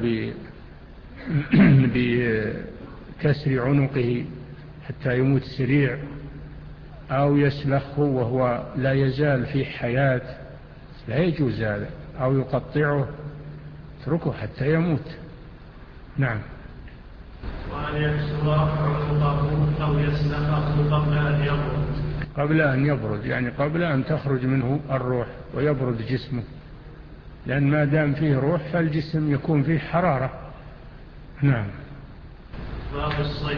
بكسر عنقه حتى يموت سريع، أو يسلخه وهو لا يزال في حياة، لا يجوز هذا، أو يقطعه، اتركه حتى يموت. نعم. وأن يكسر عنقه أو يسلخه قبل أن يبرد. قبل أن يبرد يعني قبل أن تخرج منه الروح ويبرد جسمه، لأن ما دام فيه روح فالجسم يكون فيه حرارة. نعم. باب الصيد.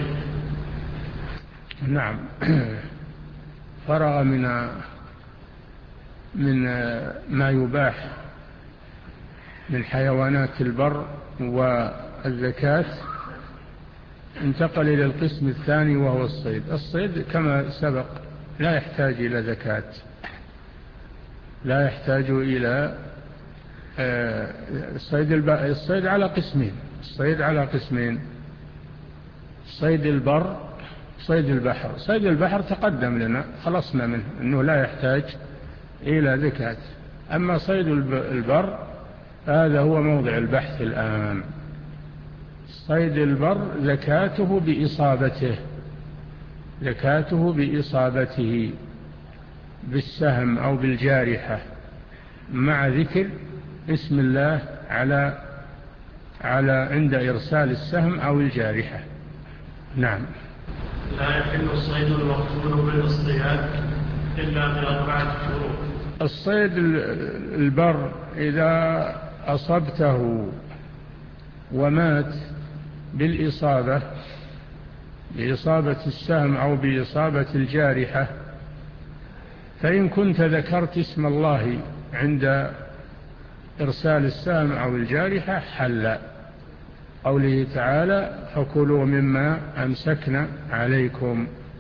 نعم. فرغ من من ما يباح من حيوانات البر والزكاة، انتقل إلى القسم الثاني وهو الصيد. الصيد كما سبق لا يحتاج إلى زكاة، لا يحتاج إلى الصيد. الصيد على قسمين الصيد على قسمين صيد البر، صيد البحر. صيد البحر تقدم لنا، خلصنا منه أنه لا يحتاج إلى زكاة. أما صيد البر هذا هو موضع البحث الآن. صيد البر زكاته بإصابته، زكاته بإصابته بالسهم أو بالجارحة، مع ذكر اسم الله على على عند إرسال السهم أو الجارحة. نعم. لا يحل الصيد المقتول بالاصطياد إلا بأربعة شروط. الصيد البر إذا أصبته ومات بالإصابة، بإصابة السهم أو بإصابة الجارحة، فإن كنت ذكرت اسم الله عند إرسال السهم أو الجارحة حل. قوله تعالى: فكلوا مما أمسكنا عليكم.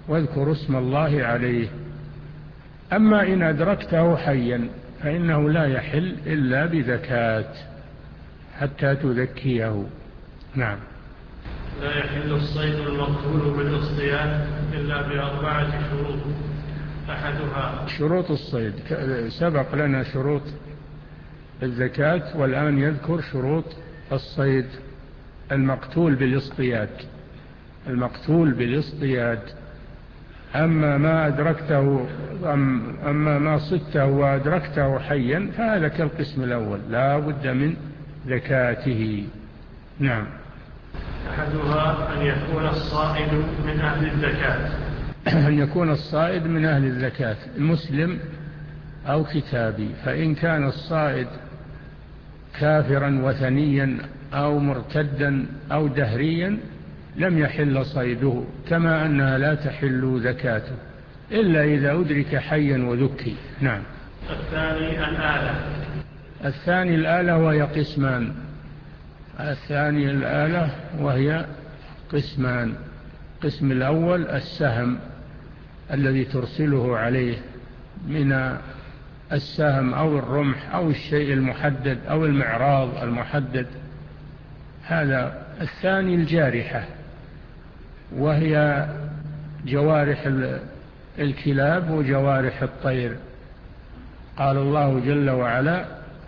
واذكروا اسم الله عليه. أما إن أدركته حيا فإنه لا يحل إلا بزكاة حتى تزكيه. نعم. لا يحل الصيد المقتول بالاصطياد إلا بأربعة شروط. أحدها شروط الصيد، سبق لنا شروط الزكاة والآن يذكر شروط الصيد المقتول بالاصطياد. المقتول بالاصطياد أما ما أدركته أما ما صدته وأدركته حيا فهذا كالقسم الأول لا بد من زكاته. نعم. أحدها أن يكون الصائد من أهل الزكاة. أن يكون الصائد من أهل الزكاة مسلم أو كتابي. فإن كان الصائد كافرا وثنيا أو مرتدا أو دهريا لم يحل صيده، كما أنها لا تحل زكاته إلا إذا أدرك حيا وذكي. نعم. الثاني الآلة. الثاني الآلة وهي قسمان. الثاني الآلة وهي قسمان. قسم الأول السهم الذي ترسله عليه من السهم أو الرمح أو الشيء المحدد أو المعراض المحدد، هذا. الثاني الجارحة وهي جوارح الكلاب وجوارح الطير. قال الله جل وعلا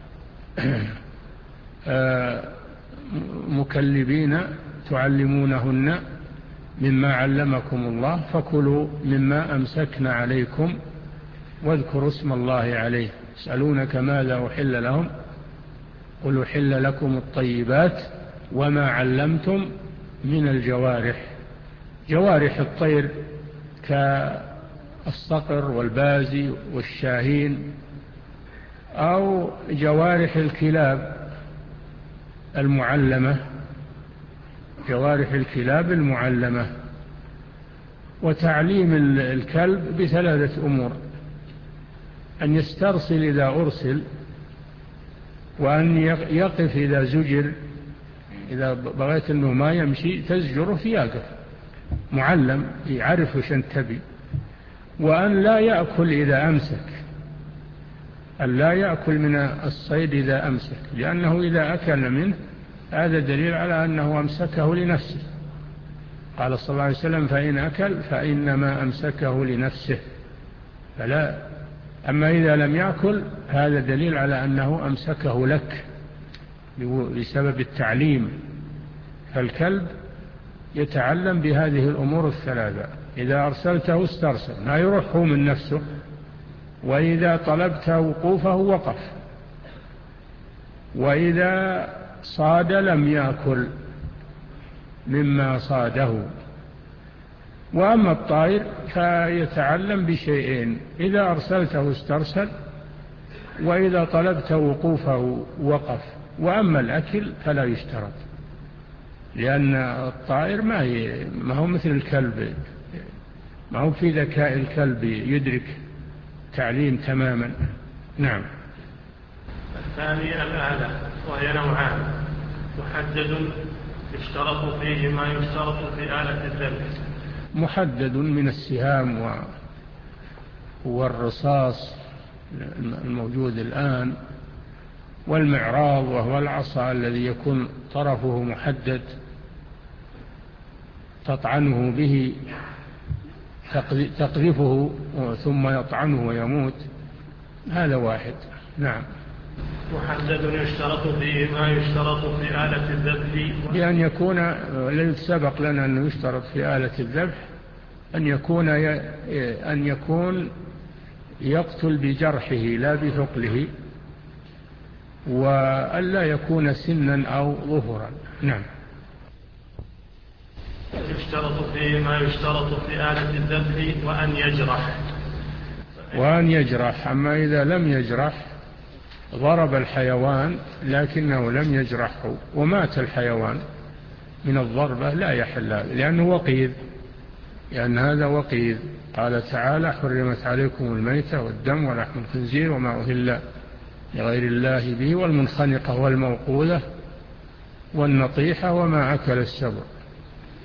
مكلبين تعلمونهن مما علمكم الله فكلوا مما أمسكنا عليكم واذكروا اسم الله عليه. يسألونك ماذا أحل لهم قل أحل لكم الطيبات وما علمتم من الجوارح. جوارح الطير كالصقر والبازي والشاهين، أو جوارح الكلاب المعلمة جوارح الكلاب المعلمة. وتعليم الكلب بثلاثة أمور: أن يسترسل إذا أرسل، وأن يقف إذا زجر. إذا بغيت أنه ما يمشي تزجره فيقف، معلم يعرف وش أنت تبي. وأن لا يأكل إذا أمسك، أن لا يأكل من الصيد إذا أمسك، لأنه إذا أكل منه هذا دليل على أنه أمسكه لنفسه. قال صلى الله عليه وسلم: فإن أكل فإنما أمسكه لنفسه. فلا. أما إذا لم يأكل هذا دليل على أنه أمسكه لك بسبب التعليم. فالكلب يتعلم بهذه الأمور الثلاثة: إذا أرسلته استرسل، ما يروح من نفسه، وإذا طلبت وقوفه وقف، وإذا صاد لم يأكل مما صاده. وأما الطائر فيتعلم بشيئين: إذا أرسلته استرسل، وإذا طلبت وقوفه وقف. وأما الأكل فلا يشترط، لأن الطائر ما, ما هو مثل الكلب، ما هو في ذكاء الكلب يدرك تعليم تماما. نعم. الثاني الآلة وهي نوعان: محدد يشترط فيه ما يشترط في آلة الذبح. محدد من السهام والرصاص الموجود الآن، والمعراض وهو العصا الذي يكون طرفه محدد تطعنه به، تقذفه ثم يطعنه ويموت. هذا واحد. نعم. محدد يشترط فيه ما يشترط في آلة الذبح، بأن يكون، الذي سبق لنا أنه يشترط في آلة الذبح أن يكون أن يكون يقتل بجرحه لا بثقله، وألا يكون سنا أو ظهرا. نعم. يشترط فيه ما يشترط في آلة الذبح وأن يجرح. وأن يجرح. أما إذا لم يجرح، ضرب الحيوان لكنه لم يجرحه ومات الحيوان من الضربة، لا يحل، لأنه وقيد، لأن هذا وقيد. قال تعالى: حرمت عليكم الميتة والدم ولحم الخنزير وما أهل لغير الله به والمنخنقة والموقوذة والنطيحة وما أكل السبع.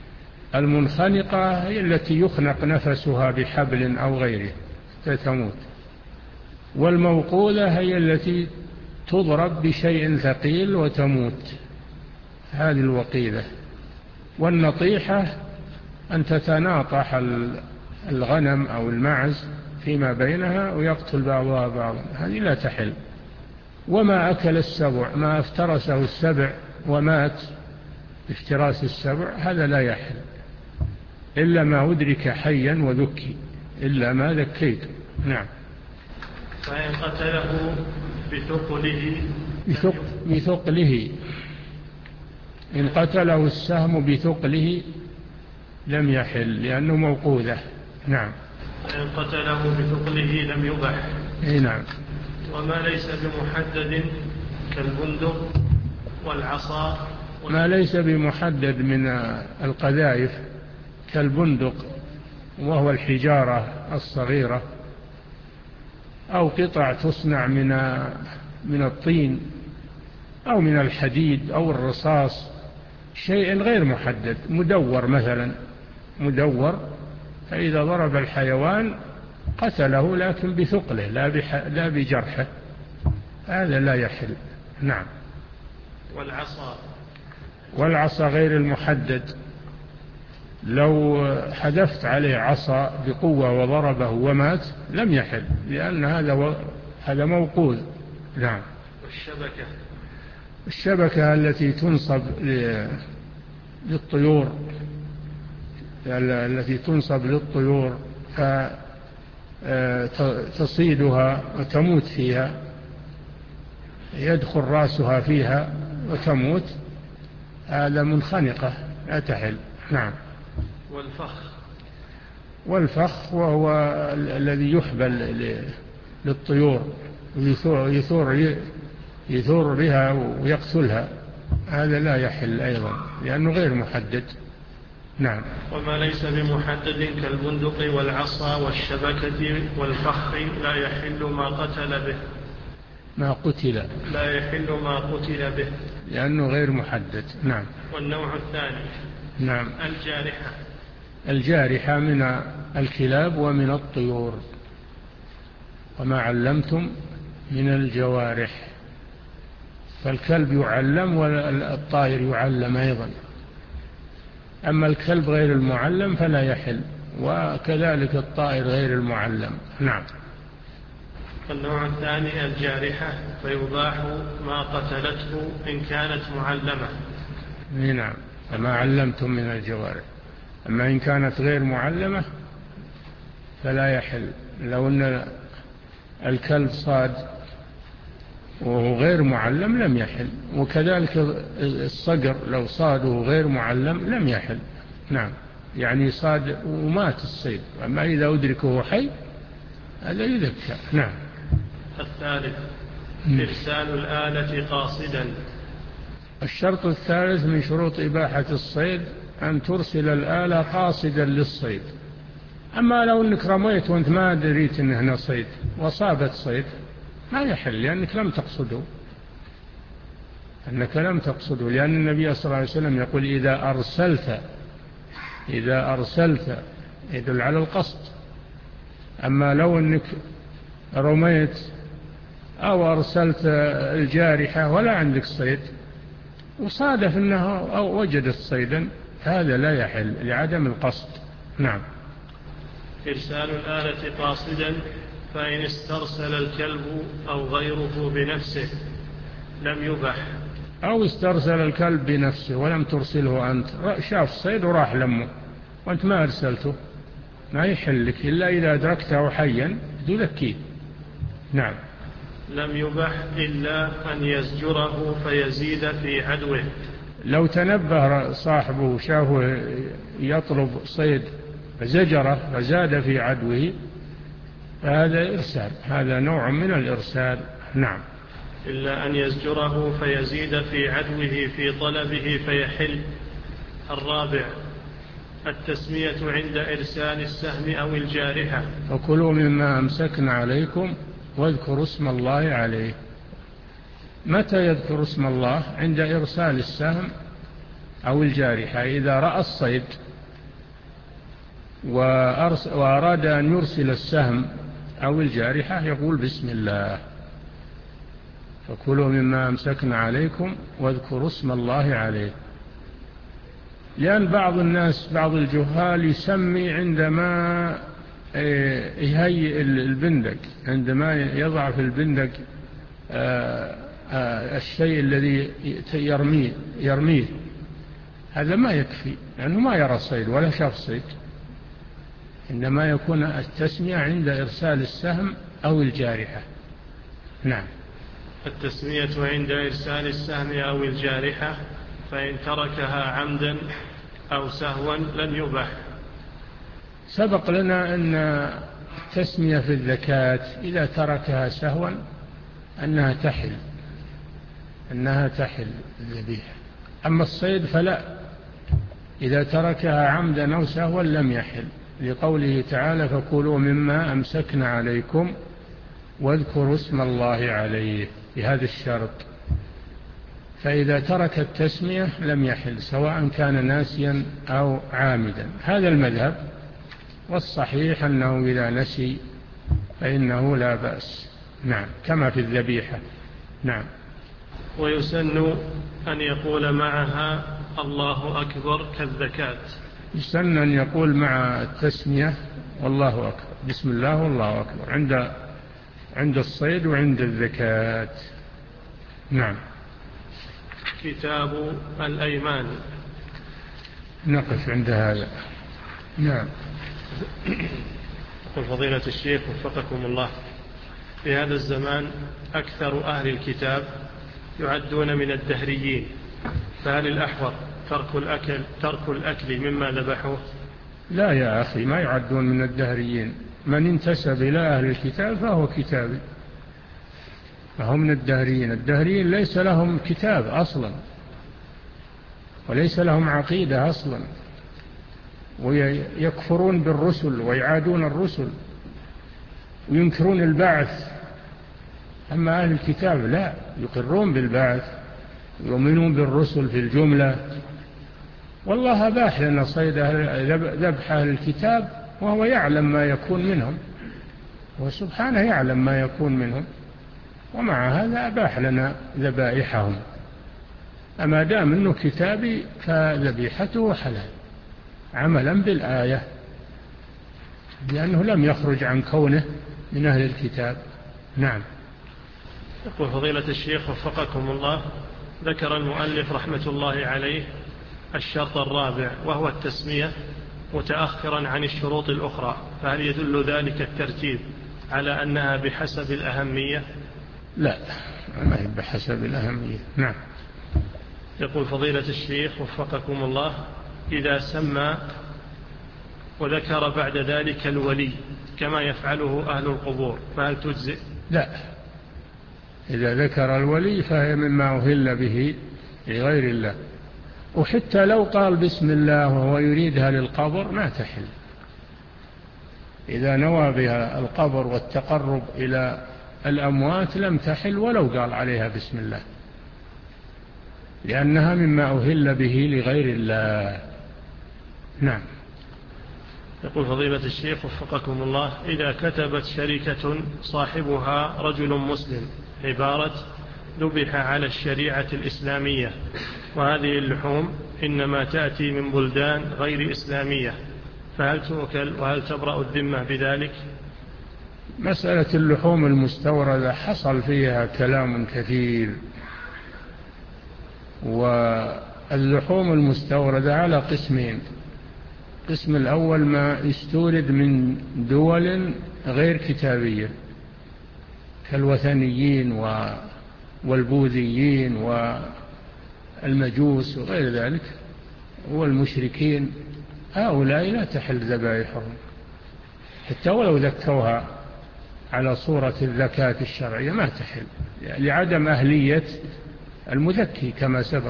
المنخنقة هي التي يخنق نفسها بحبل أو غيره فتموت، والموقوذة هي التي تضرب بشيء ثقيل وتموت، هذه الوقيذة. والنطيحة أن تتناطح الغنم أو المعز فيما بينها ويقتل بعضها بعضا، هذه لا تحل. وما أكل السبع، ما افترسه السبع ومات بافتراس السبع، هذا لا يحل إلا ما أدرك حيا وذكي، إلا ما ذكيت. نعم. فإن قتله بثقله بثقله إن قتله السهم بثقله لم يحل لأنه موقوذة. نعم. فإن قتله بثقله لم يبح. إيه نعم. وما ليس بمحدد كالبندق والعصا. ما ليس بمحدد من القذائف كالبندق وهو الحجارة الصغيرة، أو قطع تصنع من من الطين أو من الحديد أو الرصاص، شيء غير محدد، مدور مثلا، مدور، فإذا ضرب الحيوان قتله لكن بثقله لا, لا بجرحه، هذا لا يحل. نعم. والعصا والعصا غير المحدد، لو حدفت عليه عصا بقوة وضربه ومات لم يحل لأن هذا هذا موقوذ. نعم. والشبكة الشبكة التي تنصب للطيور، التي تنصب للطيور فتصيدها وتموت فيها، يدخل رأسها فيها وتموت، هذا منخنقة لا تحل. نعم. والفخ والفخ وهو الذي يحبل للطيور ويثور يثور يثور بها ويقتلها، هذا لا يحل أيضا لأنه غير محدد. نعم. وما ليس بمحدد كالبندق والعصا والشبكة والفخ لا يحل ما قتل به ما قتل لا يحل ما قتل به لأنه غير محدد. نعم. والنوع الثاني نعم الجارحة الجارحة من الكلاب ومن الطيور، وما علمتم من الجوارح، فالكلب يعلم والطائر يعلم أيضا، أما الكلب غير المعلم فلا يحل، وكذلك الطائر غير المعلم. نعم. النوع الثاني الجارحة، فيباح ما قتلته إن كانت معلمة. نعم. وما علمتم من الجوارح، أما إن كانت غير معلمة فلا يحل. لو أن الكلب صاد وهو غير معلم لم يحل، وكذلك الصقر لو صاده غير معلم لم يحل. نعم. يعني صاد ومات الصيد، أما إذا أدركه حي هذا يذكى. نعم. الثالث إرسال الآلة قاصدا. الشرط الثالث من شروط إباحة الصيد أن ترسل الآلة قاصدا للصيد. أما لو أنك رميت وأنت ما دريت أنه هنا صيد وصابت صيد ما يحل لأنك لم تقصده، أنك لم تقصده، لأن النبي صلى الله عليه وسلم يقول إذا أرسلت إذا أرسلت يدل على القصد. أما لو أنك رميت أو أرسلت الجارحة ولا عندك صيد وصادف أنها أو وجدت صيدا، هذا لا يحل لعدم القصد. نعم. إرسال الآلة قاصدا، فإن استرسل الكلب أو غيره بنفسه لم يبح. أو استرسل الكلب بنفسه ولم ترسله أنت، شاف الصيد وراح لمه وأنت ما أرسلته، ما يحل لك إلا إذا أدركته حيا تذكيه. نعم. لم يبح إلا أن يزجره فيزيد في عدوه. لو تنبه صاحبه شافه يطلب صيد فزجره فزاد في عدوه فهذا إرسال، هذا نوع من الإرسال. نعم. إلا أن يزجره فيزيد في عدوه في طلبه فيحل. الرابع التسمية عند إرسال السهم أو الجارحة. وكلوا مما أمسكن عليكم واذكروا اسم الله عليه. متى يذكر اسم الله؟ عند إرسال السهم أو الجارحة، إذا رأى الصيد وأراد أن يرسل السهم أو الجارحة يقول بسم الله. فكلوا مما أمسكنا عليكم واذكروا اسم الله عليه. لأن بعض الناس بعض الجهال يسمي عندما يهيئ البندق، عندما يضع في البندق الشيء الذي يرميه, يرميه هذا ما يكفي، لأنه ما يرى صيد ولا شاف صيد. إنما يكون التسمية عند إرسال السهم أو الجارحة. نعم. التسمية عند إرسال السهم أو الجارحة، فإن تركها عمدا أو سهوا لم يبح. سبق لنا أن التسمية في الزكاة إذا تركها سهوا أنها تحل أنها تحل الذبيحة. أما الصيد فلا، إذا تركها عمدا أو سهوا لم يحل، لقوله تعالى فكلوا مما أمسكنا عليكم واذكروا اسم الله عليه بهذا الشرط. فإذا ترك التسمية لم يحل، سواء كان ناسيا أو عامدا. هذا المذهب، والصحيح أنه إذا نسي فإنه لا بأس. نعم، كما في الذبيحة. نعم. ويسن أن يقول معها الله أكبر كالزكاة. يسن أن يقول مع التسمية والله أكبر، بسم الله والله أكبر، عند عند الصيد وعند الزكاة. نعم. كتاب الأيمان. نقف عند هذا. نعم. يقول فضيلة الشيخ وفقكم الله، في هذا الزمان أكثر أهل الكتاب يعدون من الدهريين، فهل الأحوط ترك الأكل, ترك الأكل مما ذبحوه؟ لا يا أخي، ما يعدون من الدهريين. من انتسب إلى أهل الكتاب فهو كتابي، فهم من الدهريين. الدهريين ليس لهم كتاب أصلا، وليس لهم عقيدة أصلا، ويكفرون بالرسل ويعادون الرسل وينكرون البعث. أما أهل الكتاب لا، يقرون بالبعث، يؤمنون بالرسل في الجملة. والله أباح لنا صيد ذبح أهل الكتاب وهو يعلم ما يكون منهم، وسبحانه يعلم ما يكون منهم، ومع هذا أباح لنا ذبائحهم. أما دام أنه كتابي فذبيحته حلال عملا بالآية، لأنه لم يخرج عن كونه من أهل الكتاب. نعم. يقول فضيلة الشيخ وفقكم الله، ذكر المؤلف رحمة الله عليه الشرط الرابع وهو التسمية متأخرا عن الشروط الأخرى، فهل يدل ذلك الترتيب على أنها بحسب الأهمية؟ لا، ما هي بحسب الأهمية. نعم. يقول فضيلة الشيخ وفقكم الله، إذا سمى وذكر بعد ذلك الولي كما يفعله أهل القبور فهل تجزئ؟ لا، إذا ذكر الولي فهي مما أهل به لغير الله. وحتى لو قال بسم الله وهو يريدها للقبر ما تحل، إذا نوى بها القبر والتقرب إلى الأموات لم تحل ولو قال عليها بسم الله، لأنها مما أهل به لغير الله. نعم. يقول فضيلة الشيخ وفقكم الله، إذا كتبت شركة صاحبها رجل مسلم عبارة ذبح على الشريعة الإسلامية، وهذه اللحوم إنما تأتي من بلدان غير إسلامية، فهل تؤكل وهل تبرأ الذمة بذلك؟ مسألة اللحوم المستوردة حصل فيها كلام كثير، واللحوم المستوردة على قسمين. القسم الأول ما يستورد من دول غير كتابية كالوثنيين والبوذيين والمجوس وغير ذلك والمشركين، هؤلاء لا تحل ذبائحهم حتى ولو ذكوها على صورة الزكاة الشرعية ما تحل لعدم أهلية المذكي كما سبق.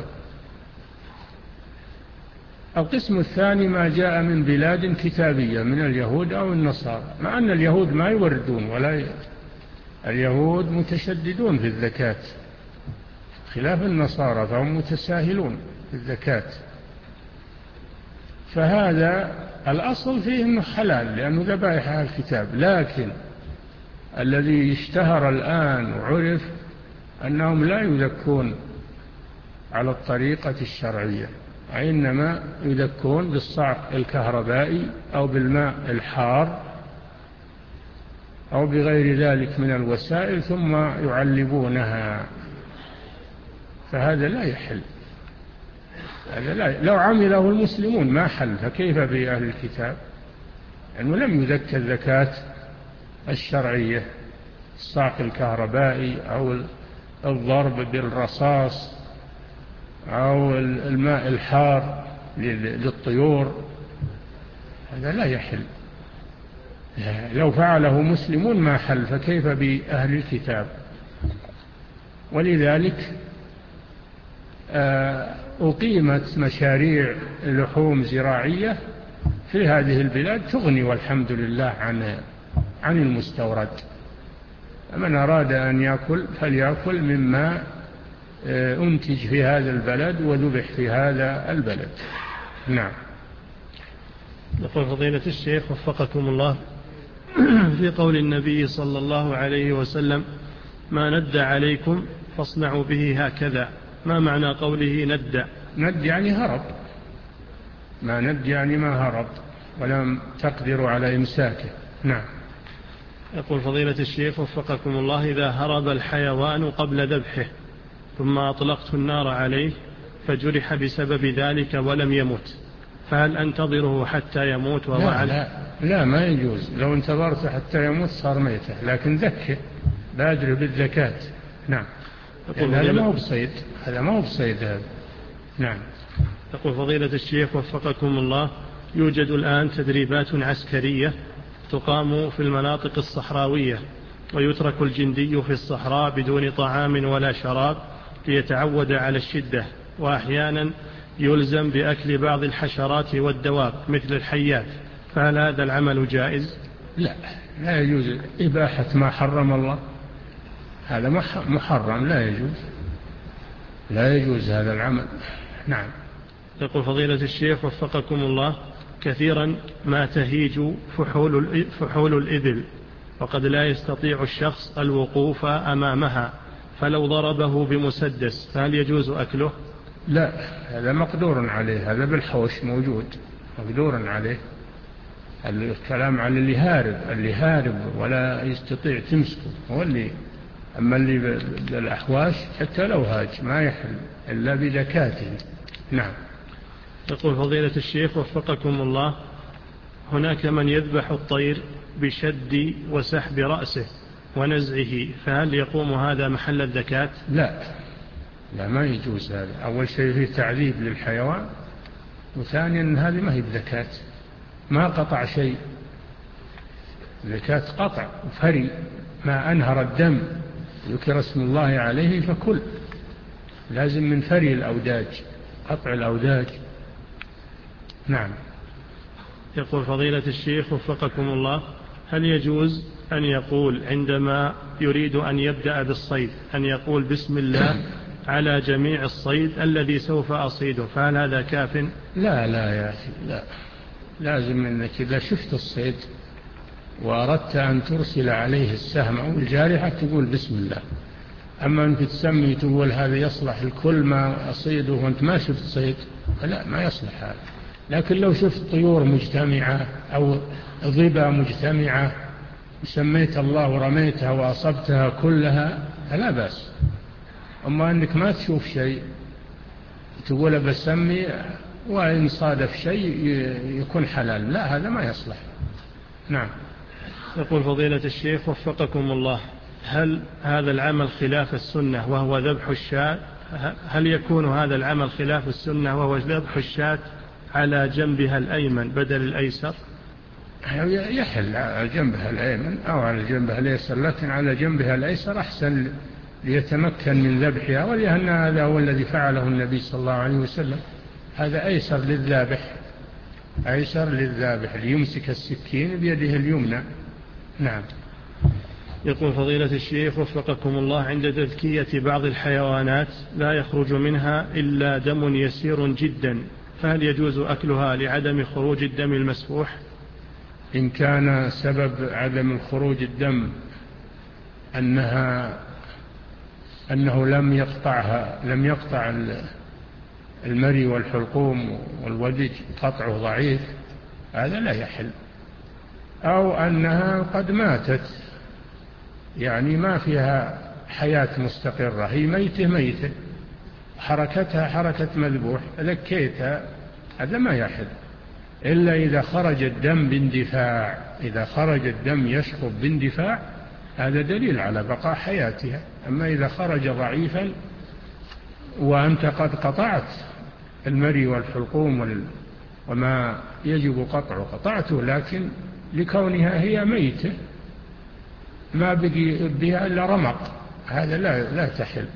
القسم الثاني ما جاء من بلاد كتابية من اليهود أو النصارى، مع أن اليهود ما يوردون ولا ي... اليهود متشددون في الزكاة خلاف النصارى، فهم متساهلون في الزكاة. فهذا الأصل فيه أنه حلال لأنه ذبائح أهل الكتاب، لكن الذي اشتهر الآن وعرف أنهم لا يذكون على الطريقة الشرعية، وإنما يذكون بالصعق الكهربائي أو بالماء الحار أو بغير ذلك من الوسائل ثم يعلبونها، فهذا لا يحل. هذا لا، لو عمله المسلمون ما حل، فكيف بأهل الكتاب؟ لأنه لم يذكى الزكاة الشرعية، الصعق الكهربائي أو الضرب بالرصاص أو الماء الحار للطيور، هذا لا يحل. لو فعله مسلمون ما حل، فكيف بأهل الكتاب؟ ولذلك أقيمت مشاريع لحوم زراعية في هذه البلاد تغني والحمد لله عن عن المستورد. من أراد أن يأكل فليأكل مما أنتج في هذا البلد وذبح في هذا البلد. نعم. يقول فضيلة الشيخ وفقكم الله، في قول النبي صلى الله عليه وسلم ما ند عليكم فاصنعوا به هكذا، ما معنى قوله ند؟ ند يعني هرب، ما ند يعني ما هرب ولم تقدروا على إمساكه. نعم. يقول فضيلة الشيخ وفقكم الله، إذا هرب الحيوان قبل ذبحه ثم أطلقت النار عليه فجرح بسبب ذلك ولم يمت، فهل أنتظره حتى يموت وهو لا, لا لا ما يجوز، لو انتظرت حتى يموت صار ميتة، لكن ذكه بادر بالزكاة. نعم. هذا ما هو بصيد، هذا ما هو بصيد هذا. نعم. يقول فضيلة الشيخ وفقكم الله، يوجد الآن تدريبات عسكرية تقام في المناطق الصحراوية، ويترك الجندي في الصحراء بدون طعام ولا شراب ليتعود على الشدة، وأحيانا يلزم بأكل بعض الحشرات والدواب مثل الحيات، فهل هذا العمل جائز؟ لا، لا يجوز إباحة ما حرم الله، هذا محرم، لا يجوز، لا يجوز هذا العمل. نعم. يقول فضيلة الشيخ وفقكم الله، كثيرا ما تهيج فحول, فحول الإبل وقد لا يستطيع الشخص الوقوف أمامها، فلو ضربه بمسدس فهل يجوز أكله؟ لا، هذا مقدور عليه، هذا بالحوش موجود مقدور عليه. الكلام على اللي هارب، اللي هارب ولا يستطيع تمسكه هو اللي، أما اللي بالأحواش حتى لو هاج ما يحل إلا بزكاته. نعم. يقول فضيلة الشيخ وفقكم الله، هناك من يذبح الطير بشد وسحب رأسه ونزعه، فهل يقوم هذا محل الزكاة؟ لا، لا ما يجوز هذا. أول شيء فيه تعذيب للحيوان، وثانيا هذه ما هي بزكاة، ما قطع شيء، زكاة قطع وفري، ما أنهر الدم ذكر اسم الله عليه فكل، لازم من فري الأوداج، قطع الأوداج. نعم. يقول فضيلة الشيخ وفقكم الله، هل يجوز أن يقول عندما يريد أن يبدأ بالصيد أن يقول بسم الله على جميع الصيد الذي سوف أصيده، فهل هذا كاف؟ لا لا يا أخي، لا، لازم أنك إذا شفت الصيد وأردت أن ترسل عليه السهم أو الجارحة تقول بسم الله. أما أنك تسمي تقول هذا يصلح الكل ما أصيده وأنت ما شفت صيد، لا ما يصلح هذا. لكن لو شفت طيور مجتمعة أو ضبا مجتمعة سميت الله ورميتها وأصبتها كلها فلا بأس. أما أنك ما تشوف شيء تقول بسمي وإن صادف شيء يكون حلال، لا هذا ما يصلح. نعم. يقول فضيلة الشيخ وفقكم الله، هل هذا العمل خلاف السنة وهو ذبح الشاة؟ هل يكون هذا العمل خلاف السنة وهو ذبح الشاة على جنبها الأيمن بدل الأيسر؟ يحل على جنبها الأيمن أو على جنبها الأيسر، لكن على جنبها الأيسر أحسن ليتمكن من ذبحها، ولأن هذا هو الذي فعله النبي صلى الله عليه وسلم. هذا أيسر للذابح، أيسر للذابح ليمسك السكين بيده اليمنى. نعم. يقول فضيلة الشيخ وفقكم الله، عند تذكية بعض الحيوانات لا يخرج منها إلا دم يسير جدا، فهل يجوز أكلها لعدم خروج الدم المسفوح؟ إن كان سبب عدم الخروج الدم أنها أنه لم يقطعها لم يقطع المري والحلقوم والودج، قطعه ضعيف، هذا لا يحل. أو أنها قد ماتت، يعني ما فيها حياة مستقرة، هي ميتة ميتة، حركتها حركة مذبوح، ذكيتها، هذا ما يحل إلا إذا خرج الدم باندفاع. إذا خرج الدم يشخب باندفاع هذا دليل على بقاء حياتها. أما إذا خرج ضعيفا وأنت قد قطعت المري والحلقوم وما يجب قطعه قطعته، لكن لكونها هي ميتة ما بقي بها إلا رمق، هذا لا, لا تحل،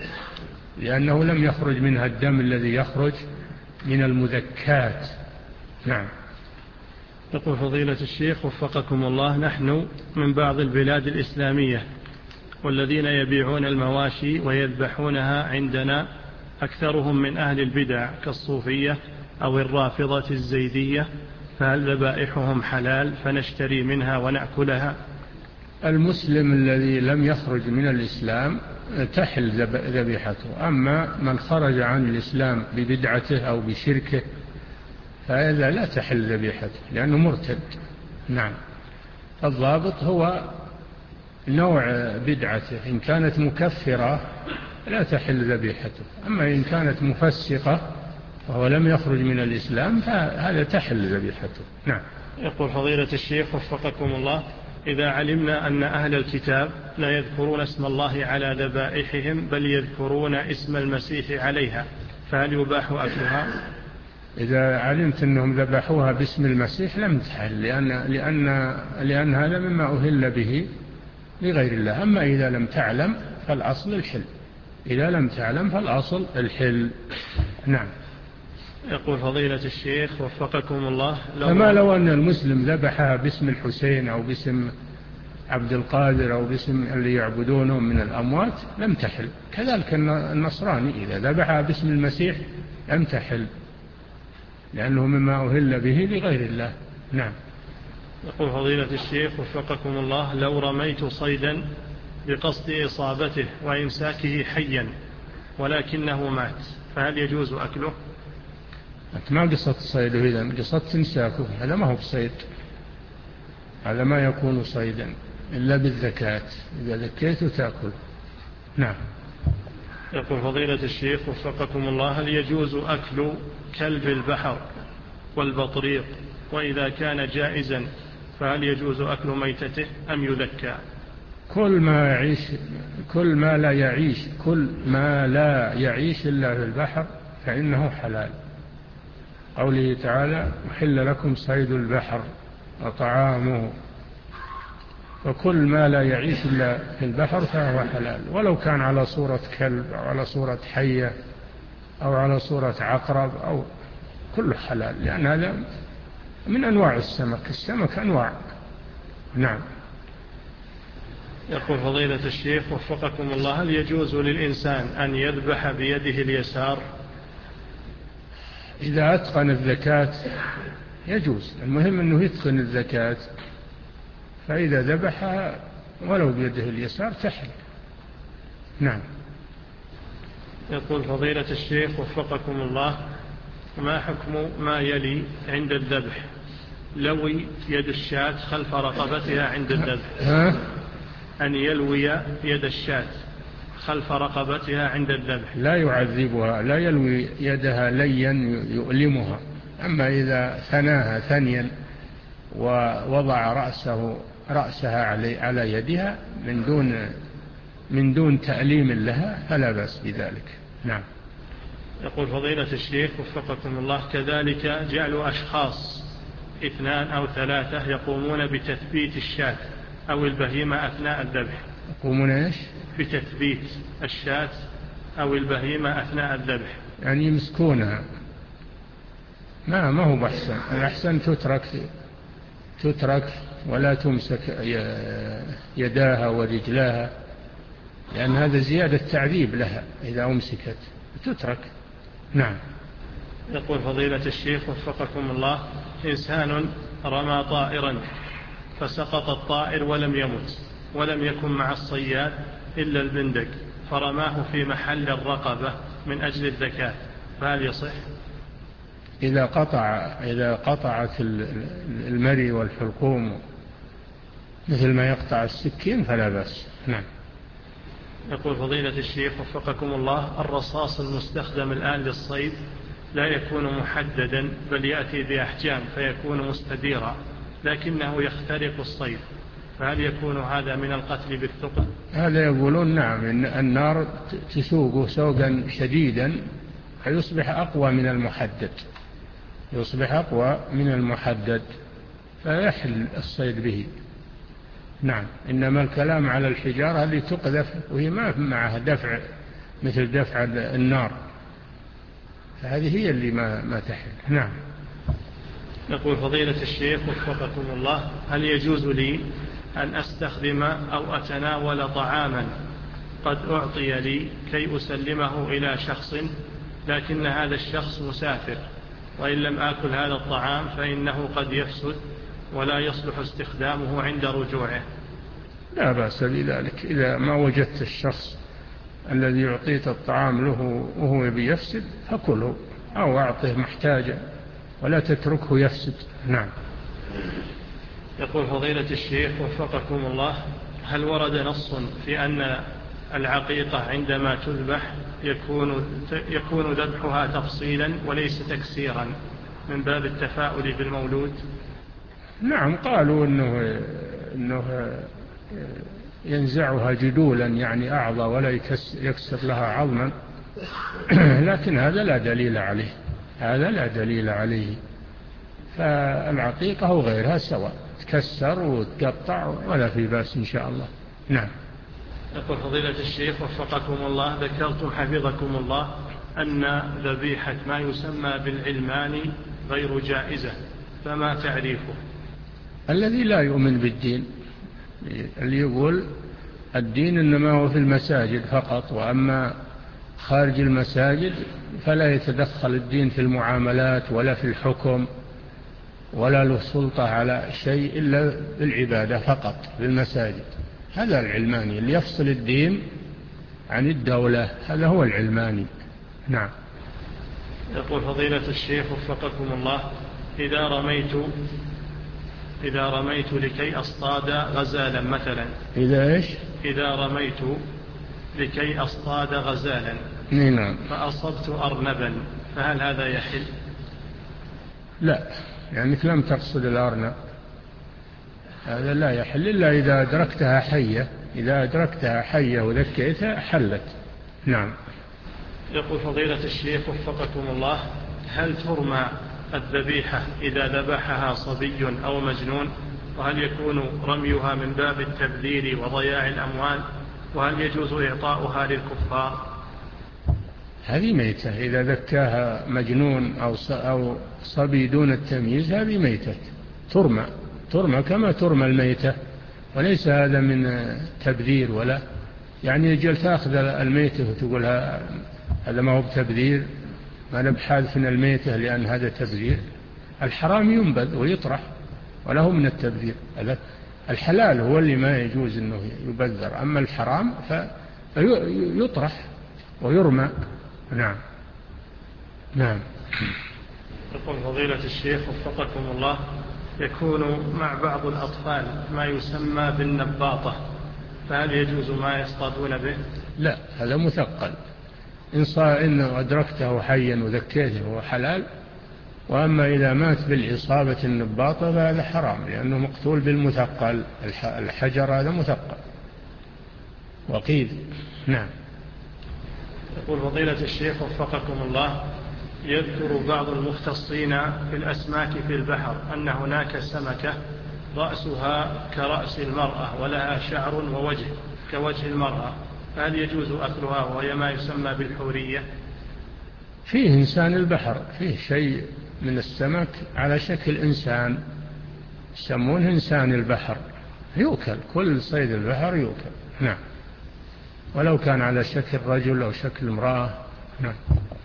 لأنه لم يخرج منها الدم الذي يخرج من المذكات. نعم. يقول فضيلة الشيخ وفقكم الله: نحن من بعض البلاد الإسلامية، والذين يبيعون المواشي ويذبحونها عندنا أكثرهم من أهل البدع كالصوفية أو الرافضة الزيدية، فهل ذبائحهم حلال فنشتري منها ونأكلها؟ المسلم الذي لم يخرج من الإسلام تحل ذبيحته، أما من خرج عن الإسلام ببدعته أو بشركه فهذا لا تحل ذبيحته لأنه مرتد. نعم. الضابط هو نوع بدعته، إن كانت مكفرة لا تحل ذبيحته، أما إن كانت مفسقة وهو لم يخرج من الإسلام فهذا تحل ذبيحته. نعم. يقول فضيلة الشيخ وفقكم الله: إذا علمنا أن أهل الكتاب لا يذكرون اسم الله على ذبائحهم بل يذكرون اسم المسيح عليها، فهل يباح أكلها؟ إذا علمت أنهم ذبحوها باسم المسيح لم تحل، لأن, لأن, لأن هذا مما أهل به لغير الله. أما إذا لم تعلم فالأصل الحل، إذا لم تعلم فالأصل الحل. نعم. يقول فضيلة الشيخ وفقكم الله: لو فما لو أن المسلم ذبحها باسم الحسين أو باسم عبد القادر أو باسم اللي يعبدونهم من الأموات لم تحل. كذلك النصراني إذا ذبحها باسم المسيح لم تحل، لأنه مما أهل به لغير الله. نعم. يقول فضيلة الشيخ وفقكم الله: لو رميت صيدا بقصد إصابته وإمساكه حيا ولكنه مات، فهل يجوز أكله؟ ما قصدت صيده، إذن قصدت إمساكه، هذا ما هو بصيد، هذا ما يكون صيدا إلا بالذكاة، إذا ذكيته تأكل. نعم. يقول فضيلة الشيخ وفقكم الله: هل يجوز أكل كلب البحر والبطريق؟ وإذا كان جائزا فهل يجوز أكل ميتته أم يذكى؟ كل ما يعيش كل ما لا يعيش كل ما لا يعيش إلا في البحر فإنه حلال. قوله تعالى: أحل لكم صيد البحر وطعامه، وكل ما لا يعيش إلا في البحر فهو حلال، ولو كان على صورة كلب أو على صورة حية أو على صورة عقرب أو كله حلال، لأن هذا من أنواع السمك، السمك أنواع. نعم. يقول فضيلة الشيخ وفقكم الله: هل يجوز للإنسان أن يذبح بيده اليسار؟ إذا أتقن الزكاة يجوز، المهم أنه يتقن الزكاة، فإذا ذبح ولو بيده اليسار تحل. نعم. يقول فضيلة الشيخ وفقكم الله: ما حكم ما يلي عند الذبح؟ لوي يد الشاة خلف رقبتها عند الذبح. أن يلوي يد الشاة خلف رقبتها عند الذبح. لا يعذبها، لا يلوي يدها ليا يؤلمها، أما إذا ثناها ثنيا ووضع رأسه رأسها علي على يدها من دون من دون تأليم لها فلا بأس بذلك. نعم. يقول فضيلة الشيخ وفقكم الله: كذلك جعل أشخاص اثنان أو ثلاثة يقومون بتثبيت الشاة أو البهيمة أثناء الذبح. يقومون إيش؟ بتثبيت الشاة أو البهيمة أثناء الذبح، يعني يمسكونها. ما ما هو بحسن، الأحسن تترك تترك ولا تمسك يداها ورجلاها، لأن هذا زيادة تعذيب لها إذا أمسكت تترك. نعم. يقول فضيلة الشيخ وفقكم الله: إنسان رمى طائرا فسقط الطائر ولم يمت، ولم يكن مع الصياد إلا البندق، فرماه في محل الرقبة من أجل الذكاة، فهل يصح؟ إذا قطع إذا قطعت المري والحلقوم مثل ما يقطع السكين فلا بأس. نعم. يقول فضيلة الشيخ وفقكم الله: الرصاص المستخدم الآن للصيد لا يكون محددا، بل يأتي بأحجام فيكون مستديرا، لكنه يخترق الصيد، فهل يكون هذا من القتل بالثقل؟ هذا يقولون نعم، إن النار تسوقه سوقا شديدا فيصبح أقوى من المحدد، يصبح أقوى من المحدد فيحل الصيد به. نعم. إنما الكلام على الحجارة اللي تقذف وهي ما معها دفع مثل دفع النار، فهذه هي اللي ما, ما تحل. نعم. يقول فضيلة الشيخ وفقكم الله: هل يجوز لي أن أستخدم أو أتناول طعاما قد أعطي لي كي أسلمه إلى شخص، لكن هذا الشخص مسافر، وإن لم آكل هذا الطعام فإنه قد يفسد ولا يصلح استخدامه عند رجوعه؟ لا بأس بذلك، إذا ما وجدت الشخص الذي يعطيت الطعام له وهو بيفسد فكله أو أعطه محتاجا ولا تتركه يفسد. نعم. يقول فضيلة الشيخ وفقكم الله: هل ورد نص في أن العقيقة عندما تذبح يكون يكون ذبحها تفصيلا وليس تكسيرا من باب التفاؤل بالمولود؟ نعم، قالوا إنه, إنه ينزعها جدولا يعني أعضى ولا يكسر لها عظما، لكن هذا لا دليل عليه، هذا لا دليل عليه. فالعقيقة وغيرها سواء، تكسر وتقطع ولا في بأس إن شاء الله. نعم. يقول فضيلة الشيخ وفقكم الله: ذكرتم حفظكم الله أن ذبيحة ما يسمى بالعلمان غير جائزة، فما تعريفه؟ الذي لا يؤمن بالدين، اللي يقول الدين إنما هو في المساجد فقط، وأما خارج المساجد فلا يتدخل الدين في المعاملات ولا في الحكم ولا له سلطة على شيء إلا بالعبادة فقط في المساجد، هذا العلماني اللي يفصل الدين عن الدولة، هذا هو العلماني. نعم. يقول فضيلة الشيخ وفقكم الله: إذا رميت إذا رميت لكي أصطاد غزالا مثلا، إذا إيش؟ إذا رميت لكي أصطاد غزالا نعم. فأصبت أرنبا، فهل هذا يحل؟ لا، يعني لم تقصد الأرنب، هذا لا يحل إلا إذا أدركتها حية، إذا أدركتها حية وذكيتها حلت. نعم. يقول فضيلة الشيخ وفقكم الله: هل ترمى الذبيحة إذا ذبحها صبي أو مجنون؟ وهل يكون رميها من باب التبذير وضياع الأموال؟ وهل يجوز إعطاؤها للكفار؟ هذه ميتة، إذا ذكاها مجنون أو صبي دون التمييز هذه ميتة، ترمى ترمى كما ترمى الميتة، وليس هذا من تبذير، ولا يعني يجل تأخذ الميتة وتقول هذا ما هو بتبذير، ما نبحاثنا الميتة لأن هذا تبذير. الحرام ينبذ ويطرح وله من التبذير، الحلال هو اللي ما يجوز أنه يبذر، أما الحرام فيطرح ويرمى. نعم. نعم. يقول فضيلة الشيخ وفقكم الله: يكون مع بعض الأطفال ما يسمى بالنباطة، فهل يجوز ما يصطادون به؟ لا، هذا مثقل، إن صار إنه أدركته حيا وذكيته هو حلال، وأما إذا مات بالإصابة النباطة فهذا حرام، لأنه مقتول بالمثقل، الحجر هذا مثقل وقيد. نعم. يقول فضيلة الشيخ وفقكم الله: يذكر بعض المختصين في الأسماك في البحر أن هناك سمكة رأسها كرأس المرأة ولها شعر ووجه كوجه المرأة، فهل يجوز أكلها وهي ما يسمى بالحورية؟ فيه إنسان البحر، فيه شيء من السمك على شكل إنسان يسمونه إنسان البحر، يؤكل، كل صيد البحر يؤكل. نعم، ولو كان على شكل رجل أو شكل امرأة. نعم.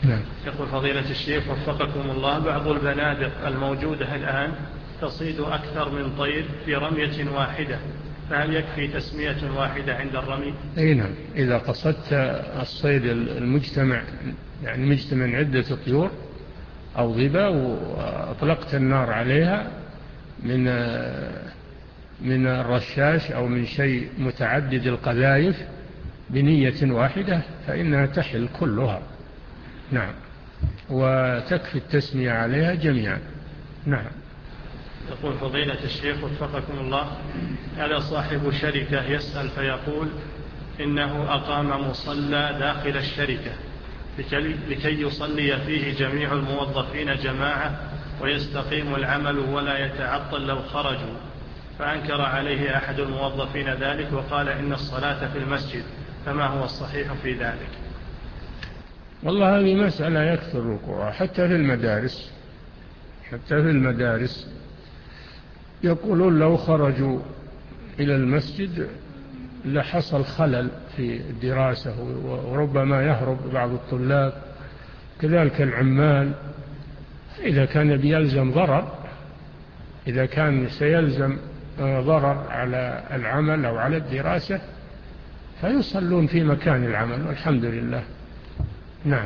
نعم. يقول فضيلة الشيخ وفقكم الله، بعض البنادق الموجودة الآن تصيد أكثر من طير في رمية واحدة، فهل يكفي تسمية واحدة عند الرمي؟ أي نعم، إذا قصدت الصيد المجتمع، يعني مجتمع عدة طيور أو ضبا وأطلقت النار عليها من من الرشاش أو من شيء متعدد القذائف بنية واحدة فإنها تحل كلها. نعم، وتكفي التسمية عليها جميعا. نعم. يقول فضيلة الشيخ وفقكم الله، هذا صاحب شركة يسأل فيقول إنه أقام مصلى داخل الشركة لكي يصلي فيه جميع الموظفين جماعة ويستقيم العمل ولا يتعطل لو خرجوا، فأنكر عليه أحد الموظفين ذلك وقال إن الصلاة في المسجد، فما هو الصحيح في ذلك؟ والله هذه مسألة يكثر الوقوع حتى في المدارس، حتى في المدارس يقولون لو خرجوا إلى المسجد لحصل خلل في الدراسة، وربما يهرب بعض الطلاب، كذلك العمال. إذا كان بيلزم ضرر، إذا كان سيلزم ضرر على العمل أو على الدراسة فيصلون في مكان العمل والحمد لله. نعم.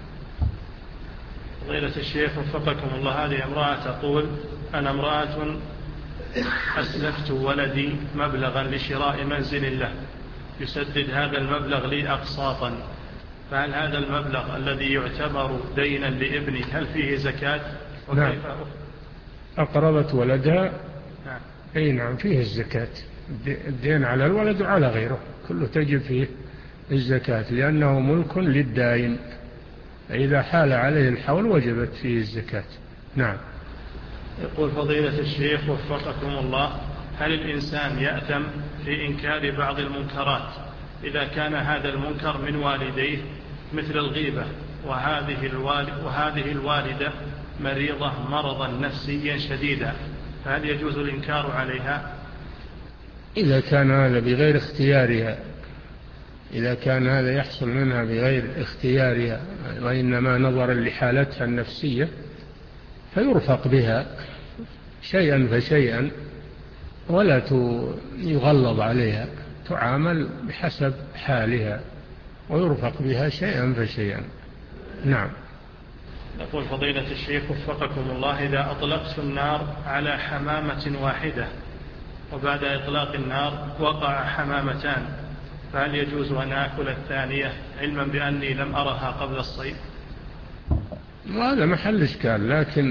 فضيلة الشيخ وفقكم الله، هذه امرأة تقول أنا امرأة أسلفت ولدي مبلغا لشراء منزل له، يسدد هذا المبلغ لي أقساطا، فهل هذا المبلغ الذي يعتبر دينا لابني هل فيه زكاة؟ نعم. أقرضت ولدها. نعم. أي نعم، فيه الزكاة. الدين على الولد وعلى غيره كله تجب فيه الزكاة، لأنه ملك للدائن، فإذا حال عليه الحول وجبت فيه الزكاة. نعم. يقول فضيلة الشيخ وفقكم الله، هل الإنسان يأثم في إنكار بعض المنكرات إذا كان هذا المنكر من والديه مثل الغيبة، وهذه, الوالد وهذه الوالدة مريضة مرضا نفسيا شديدا، فهل يجوز الإنكار عليها؟ إذا كان هذا بغير اختيارها، إذا كان هذا يحصل منها بغير اختيارها وإنما نظرا لحالتها النفسية فيرفق بها شيئا فشيئا ولا يغلظ عليها، تعامل بحسب حالها ويرفق بها شيئا فشيئا. نعم. يقول فضيلة الشيخ وفقكم الله، إذا أطلقت النار على حمامة واحدة وبعد إطلاق النار وقع حمامتان، فهل يجوز أن آكل الثانية علما بأني لم أرها قبل الصيد؟ وهذا محل إشكال، لكن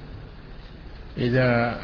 إذا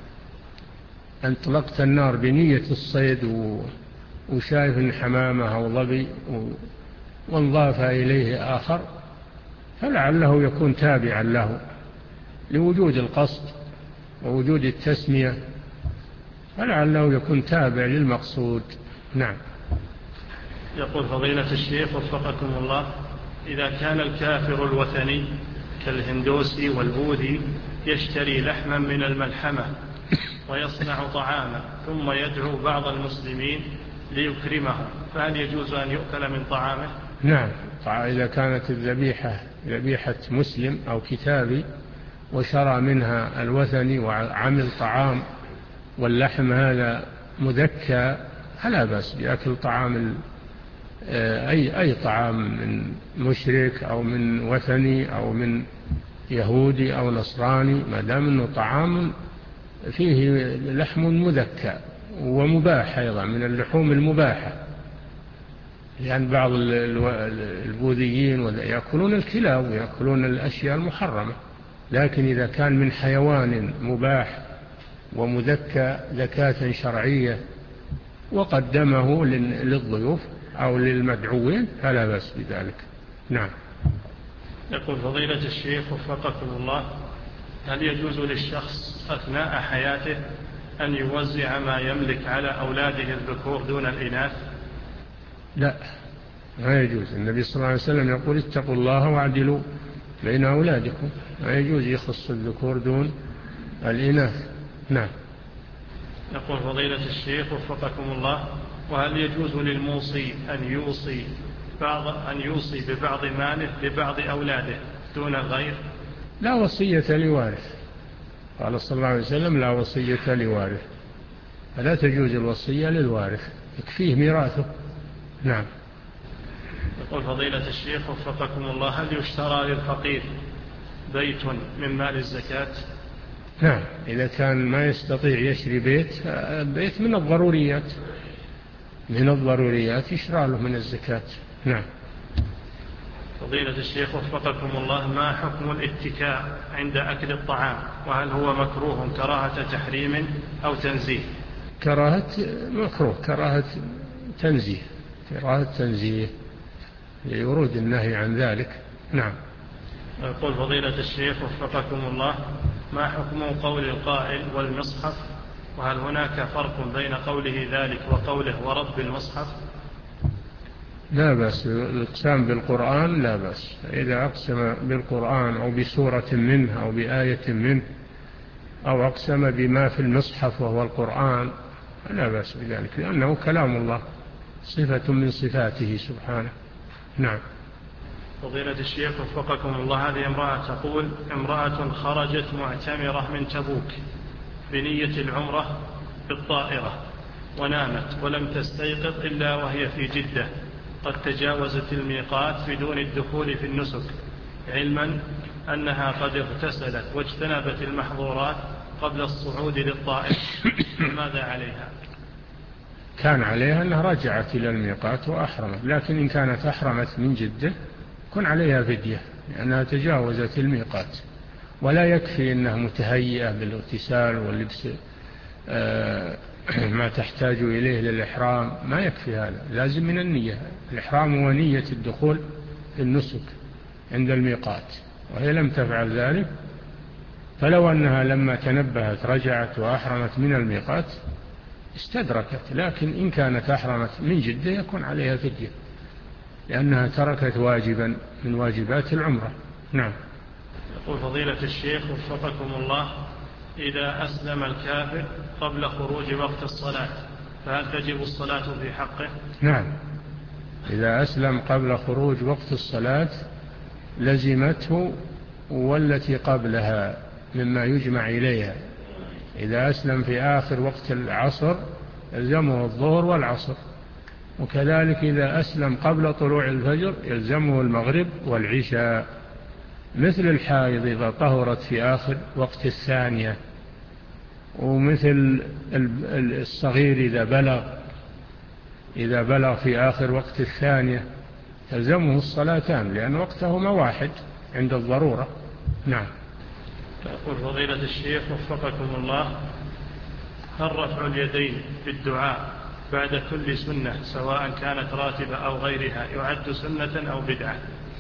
أطلقت النار بنية الصيد وشايف الحمامة أو ظبي وانضاف إليه آخر فلعله يكون تابعا له لوجود القصد ووجود التسمية، فلعله يكون تابع للمقصود. نعم. يقول فضيلة الشيخ وفقكم الله، إذا كان الكافر الوثني كالهندوسي والبوذي يشتري لحما من الملحمة ويصنع طعاما ثم يدعو بعض المسلمين ليكرمه، فهل يجوز أن يؤكل من طعامه؟ نعم، إذا كانت الذبيحة ذبيحة مسلم أو كتابي وشرى منها الوثني وعمل طعام واللحم هذا مذكى فلا بأس بأكل طعام أي أي طعام من مشرك أو من وثني أو من يهودي أو نصراني، ما دام أنه طعام فيه لحم مذكى ومباح أيضا من اللحوم المباحة، لأن بعض البوذيين يأكلون الكلاب ويأكلون الأشياء المحرمة، لكن إذا كان من حيوان مباح ومذكى زكاة شرعية وقدمه للضيوف أو للمدعوين فلا بأس بذلك. نعم. يقول فضيلة الشيخ وفقكم الله، هل يجوز للشخص أثناء حياته أن يوزع ما يملك على أولاده الذكور دون الإناث؟ لا، ما يجوز. النبي صلى الله عليه وسلم يقول اتقوا الله واعدلوا بين أولادكم، ما يجوز يخص الذكور دون الإناث. نعم. يقول فضيلة الشيخ وفقكم الله، وهل يجوز للموصي أن يوصي بعض أن يوصي ببعض ماله لبعض أولاده دون الغير؟ لا وصية لوارث، قال صلى الله عليه وسلم لا وصية لوارث، فلا تجوز الوصية للوارث، يكفيه ميراثه. نعم. يقول فضيلة الشيخ وفقكم الله، هل يشترى للفقير بيت من مال الزكاة؟ نعم، إذا كان ما يستطيع يشري بيت، بيت من الضروريات، من الضروريات يشرى له من الزكاة. نعم. فضيلة الشيخ وفقكم الله، ما حكم الاتكاء عند أكل الطعام، وهل هو مكروه كراهة تحريم أو تنزيه؟ كراهة مكروه، كراهة تنزيه، كراهة تنزيه لورود النهي عن ذلك. نعم. يقول فضيلة الشيخ وفقكم الله، ما حكم قول القائل والمصحف، وهل هناك فرق بين قوله ذلك وقوله ورب المصحف؟ لا بأس الإقسام بالقرآن، لا بأس، إذا أقسم بالقرآن أو بسورة منه أو بآية منه أو أقسم بما في المصحف وهو القرآن لا بأس بذلك، لأنه كلام الله، صفة من صفاته سبحانه. نعم. فضيلة الشيخ وفقكم الله، هذه امرأة تقول: امرأة خرجت معتمرة من تبوك بنية العمرة بالطائرة ونامت ولم تستيقظ إلا وهي في جدة قد تجاوزت الميقات بدون الدخول في النسك، علما أنها قد اغتسلت واجتنبت المحظورات قبل الصعود للطائرة، فماذا عليها؟ كان عليها أنها رجعت إلى الميقات وأحرمت، لكن إن كانت أحرمت من جدة كن عليها فدية لأنها تجاوزت الميقات، ولا يكفي أنها متهيئة بالاغتسال واللبس ما تحتاج إليه للإحرام، ما يكفي هذا، لازم من النية. الإحرام هو نية الدخول في النسك عند الميقات، وهي لم تفعل ذلك، فلو أنها لما تنبهت رجعت وأحرمت من الميقات استدركت، لكن إن كانت أحرمت من جدة يكون عليها فدية لأنها تركت واجبا من واجبات العمرة. نعم. يقول فضيلة الشيخ وفقكم الله، إذا أسلم الكافر قبل خروج وقت الصلاة فهل تجب الصلاة في حقه؟ نعم، إذا أسلم قبل خروج وقت الصلاة لزمته والتي قبلها مما يجمع إليها. إذا أسلم في آخر وقت العصر يلزمه الظهر والعصر، وكذلك إذا أسلم قبل طلوع الفجر يلزمه المغرب والعشاء، مثل الحائض إذا طهرت في آخر وقت الثانية، ومثل الصغير إذا بلغ إذا بلغ في آخر وقت الثانية يلزمه الصلاتان لأن وقتهما واحد عند الضرورة. نعم. يقول فضيلة الشيخ وفقكم الله، هل رفع اليدين بالدعاء بعد كل سنة سواء كانت راتبة أو غيرها يعد سنة أو بدعة؟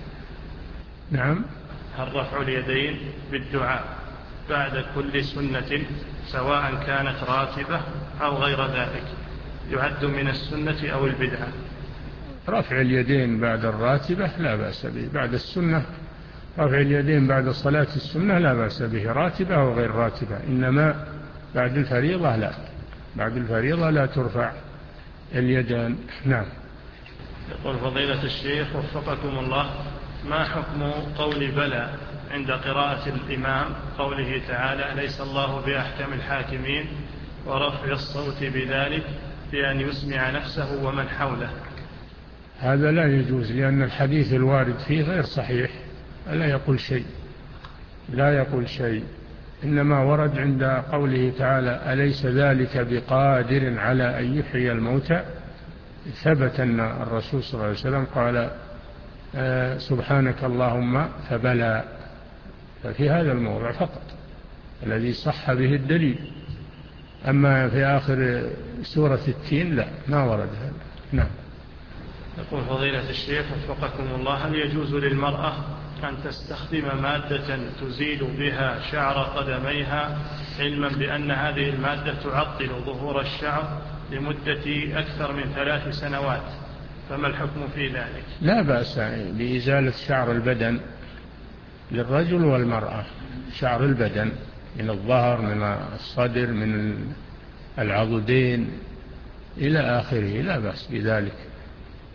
نعم. هل رفع اليدين بالدعاء بعد كل سنة سواء كانت راتبة أو غير ذلك يعد من السنة أو البدعة؟ رفع اليدين بعد الراتبة لا بأس به، بعد السنة رفع اليدين بعد صلاة السنة لا بأس به، راتبة أو غير راتبة، إنما بعد الفريضة لا، بعد الفريضة لا ترفع اليدان. نعم. يقول فضيلة الشيخ وفقكم الله، ما حكم قول بلى عند قراءة الإمام قوله تعالى ليس الله بأحكم الحاكمين، ورفع الصوت بذلك بأن يسمع نفسه ومن حوله؟ هذا لا يجوز، لأن الحديث الوارد فيه غير صحيح، لا يقول شيء، لا يقول شيء، إنما ورد عند قوله تعالى أليس ذلك بقادر على أن يحيي الموتى، ثبت أن الرسول صلى الله عليه وسلم قال آه سبحانك اللهم فبلى، ففي هذا الموضع فقط الذي صح به الدليل، أما في آخر سورة التين لا، ما ورد هذا. نعم. يقول فضيلة الشيخ وفقكم الله، هل يجوز للمرأة أن تستخدم مادة تزيل بها شعر قدميها علما بأن هذه المادة تعطل ظهور الشعر لمدة أكثر من ثلاث سنوات، فما الحكم في ذلك؟ لا بأس بإزالة شعر البدن للرجل والمرأة، شعر البدن من الظهر من الصدر من العضدين إلى آخره، لا بأس بذلك.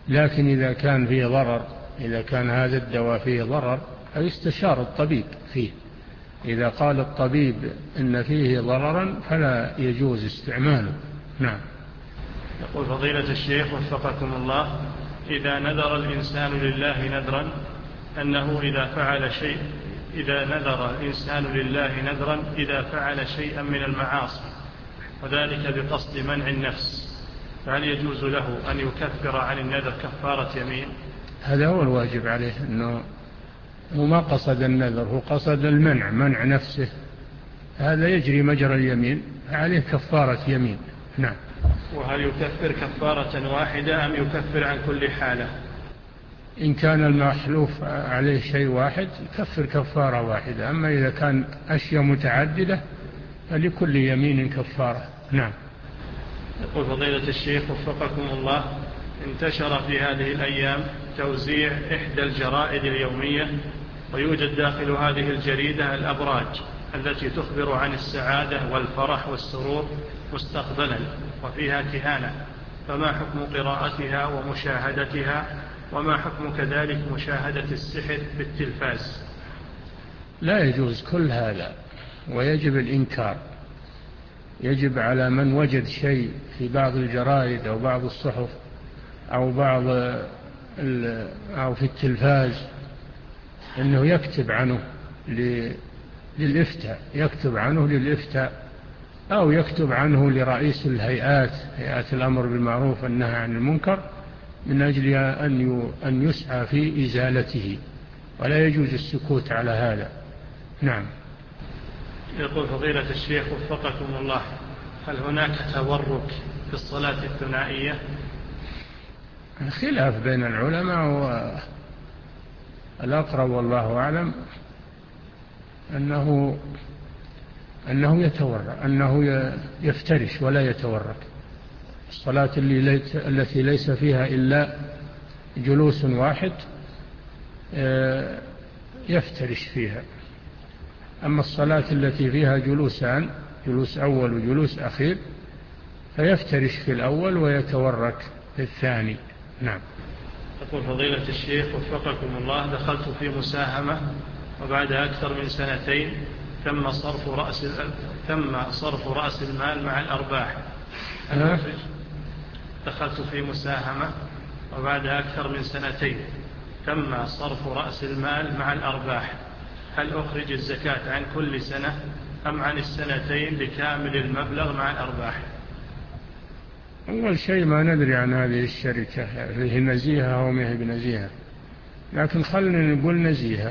لكن إذا كان فيه ضرر، إذا كان هذا الدواء فيه ضرر فيستشار الطبيب فيه. إذا قال الطبيب إن فيه ضررا فلا يجوز استعماله. نعم. يقول فضيلة الشيخ وفقكم الله: إذا نذر الإنسان لله نذرا أنه إذا فعل شيء إذا نذر الإنسان لله نذرا إذا فعل شيئا من المعاصي وذلك بقصد منع النفس، فهل يجوز له أن يكفر عن النذر كفارة يمين؟ هذا هو الواجب عليه، أنه هو ما قصد النذر، هو قصد المنع، منع نفسه، هذا يجري مجرى اليمين، عليه كفارة يمين. نعم. وهل يكفر كفارة واحدة أم يكفر عن كل حالة؟ إن كان المحلوف عليه شيء واحد يكفر كفارة واحدة، أما إذا كان أشياء متعددة فلكل يمين كفارة. نعم. يقول فضيلة الشيخ وفقكم الله: انتشر في هذه الأيام توزيع إحدى الجرائد اليومية، ويوجد داخل هذه الجريدة الأبراج التي تخبر عن السعادة والفرح والسرور مستقبلا، وفيها كهانة، فما حكم قراءتها ومشاهدتها، وما حكم كذلك مشاهدة السحر بالتلفاز؟ لا يجوز كل هذا، ويجب الإنكار. يجب على من وجد شيء في بعض الجرائد أو بعض الصحف أو بعض أو في التلفاز أنه يكتب عنه للإفتاء، يكتب عنه للإفتاء أو يكتب عنه لرئيس الهيئات، هيئات الأمر بالمعروف والنهي عن المنكر، من أجل أن يسعى في إزالته، ولا يجوز السكوت على هذا. نعم. يقول فضيلة الشيخ وفقكم الله: هل هناك تورك في الصلاة الثنائية؟ خلاف بين العلماء، والأقرب والله أعلم أنه أنه يتورك، أنه يفترش ولا يتورك. الصلاة اللي التي ليس فيها إلا جلوس واحد يفترش فيها، أما الصلاة التي فيها جلوسان، جلوس أول وجلوس أخير، فيفترش في الأول ويتورك في الثاني. نعم. يقول فضيلة الشيخ وفقكم الله: دخلت في مساهمة وبعد أكثر من سنتين تم صرف رأس تم صرف رأس المال مع الأرباح. أه؟ دخلت في مساهمة وبعد أكثر من سنتين تم صرف رأس المال مع الأرباح، هل أخرج الزكاة عن كل سنة أم عن السنتين لكامل المبلغ مع الأرباح؟ أول شيء ما ندري عن هذه الشركة، هي نزيهة أو ما هي بنزيهة، لكن خلنا نقول نزيهة،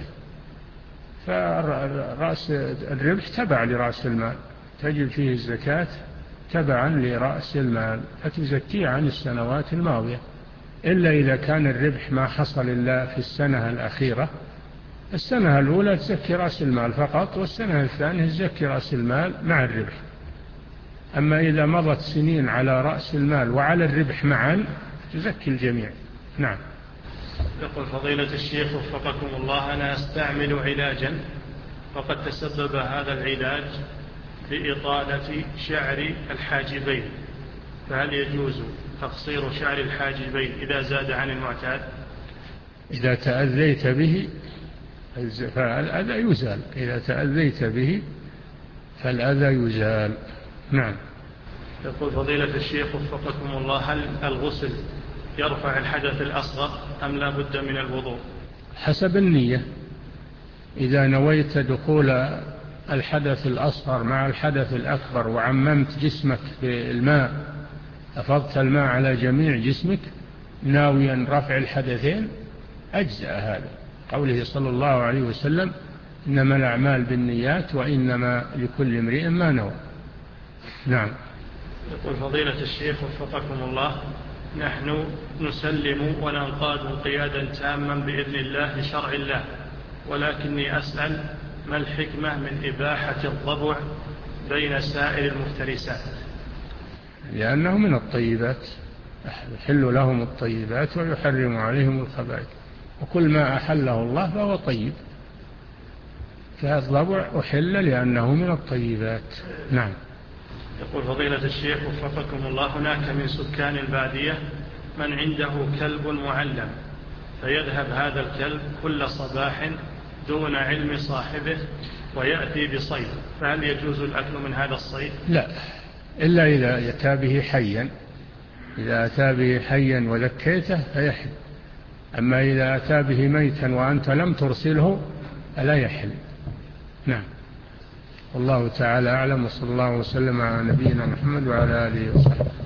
فرأس الربح تبع لرأس المال، تجب فيه الزكاة تبعا لرأس المال، فتزكيه عن السنوات الماضية، إلا إذا كان الربح ما حصل إلا في السنة الأخيرة. السنة الأولى تزكي رأس المال فقط، والسنة الثانية تزكي رأس المال مع الربح. أما إذا مضت سنين على رأس المال وعلى الربح معا تزكي الجميع. نعم. يقول فضيلة الشيخ وفقكم الله: أنا أستعمل علاجا وقد تسبب هذا العلاج بإطالة شعر الحاجبين، فهل يجوز تقصير شعر الحاجبين إذا زاد عن المعتاد؟ إذا تأذيت به فالأذى يزال، إذا تأذيت به فالأذى يزال. نعم. يقول فضيلة الشيخ وفقكم الله: هل الغسل يرفع الحدث الأصغر أم لا بد من الوضوء؟ حسب النية، إذا نويت دخول الحدث الأصغر مع الحدث الأكبر وعممت جسمك بالماء، أفضت الماء على جميع جسمك ناويا رفع الحدثين، أجزأ هذا، قوله صلى الله عليه وسلم: إنما الأعمال بالنيات وإنما لكل امرئ ما نوى. نعم. يقول فضيلة الشيخ وفقكم الله: نحن نسلم وننقاد انقيادا تاما بإذن الله لشرع الله، ولكني أسأل ما الحكمة من إباحة الضبع بين سائر المفترسات؟ لأنه من الطيبات، يحل لهم الطيبات ويحرم عليهم الخبائث، وكل ما أحله الله فهو طيب، فالضبع أحل لأنه من الطيبات. نعم. يقول فضيلة الشيخ وفقكم الله: هناك من سكان البادية من عنده كلب معلم فيذهب هذا الكلب كل صباح دون علم صاحبه ويأتي بصيد، فهل يجوز الأكل من هذا الصيد؟ لا، إلا إذا أتى به حيا، إذا أتى به حيا وذكيته فيحل، أما إذا أتى به ميتا وأنت لم ترسله فلا يحل. نعم، والله تعالى أعلم، وصلى الله وسلم على نبينا محمد وعلى آله وصحبه.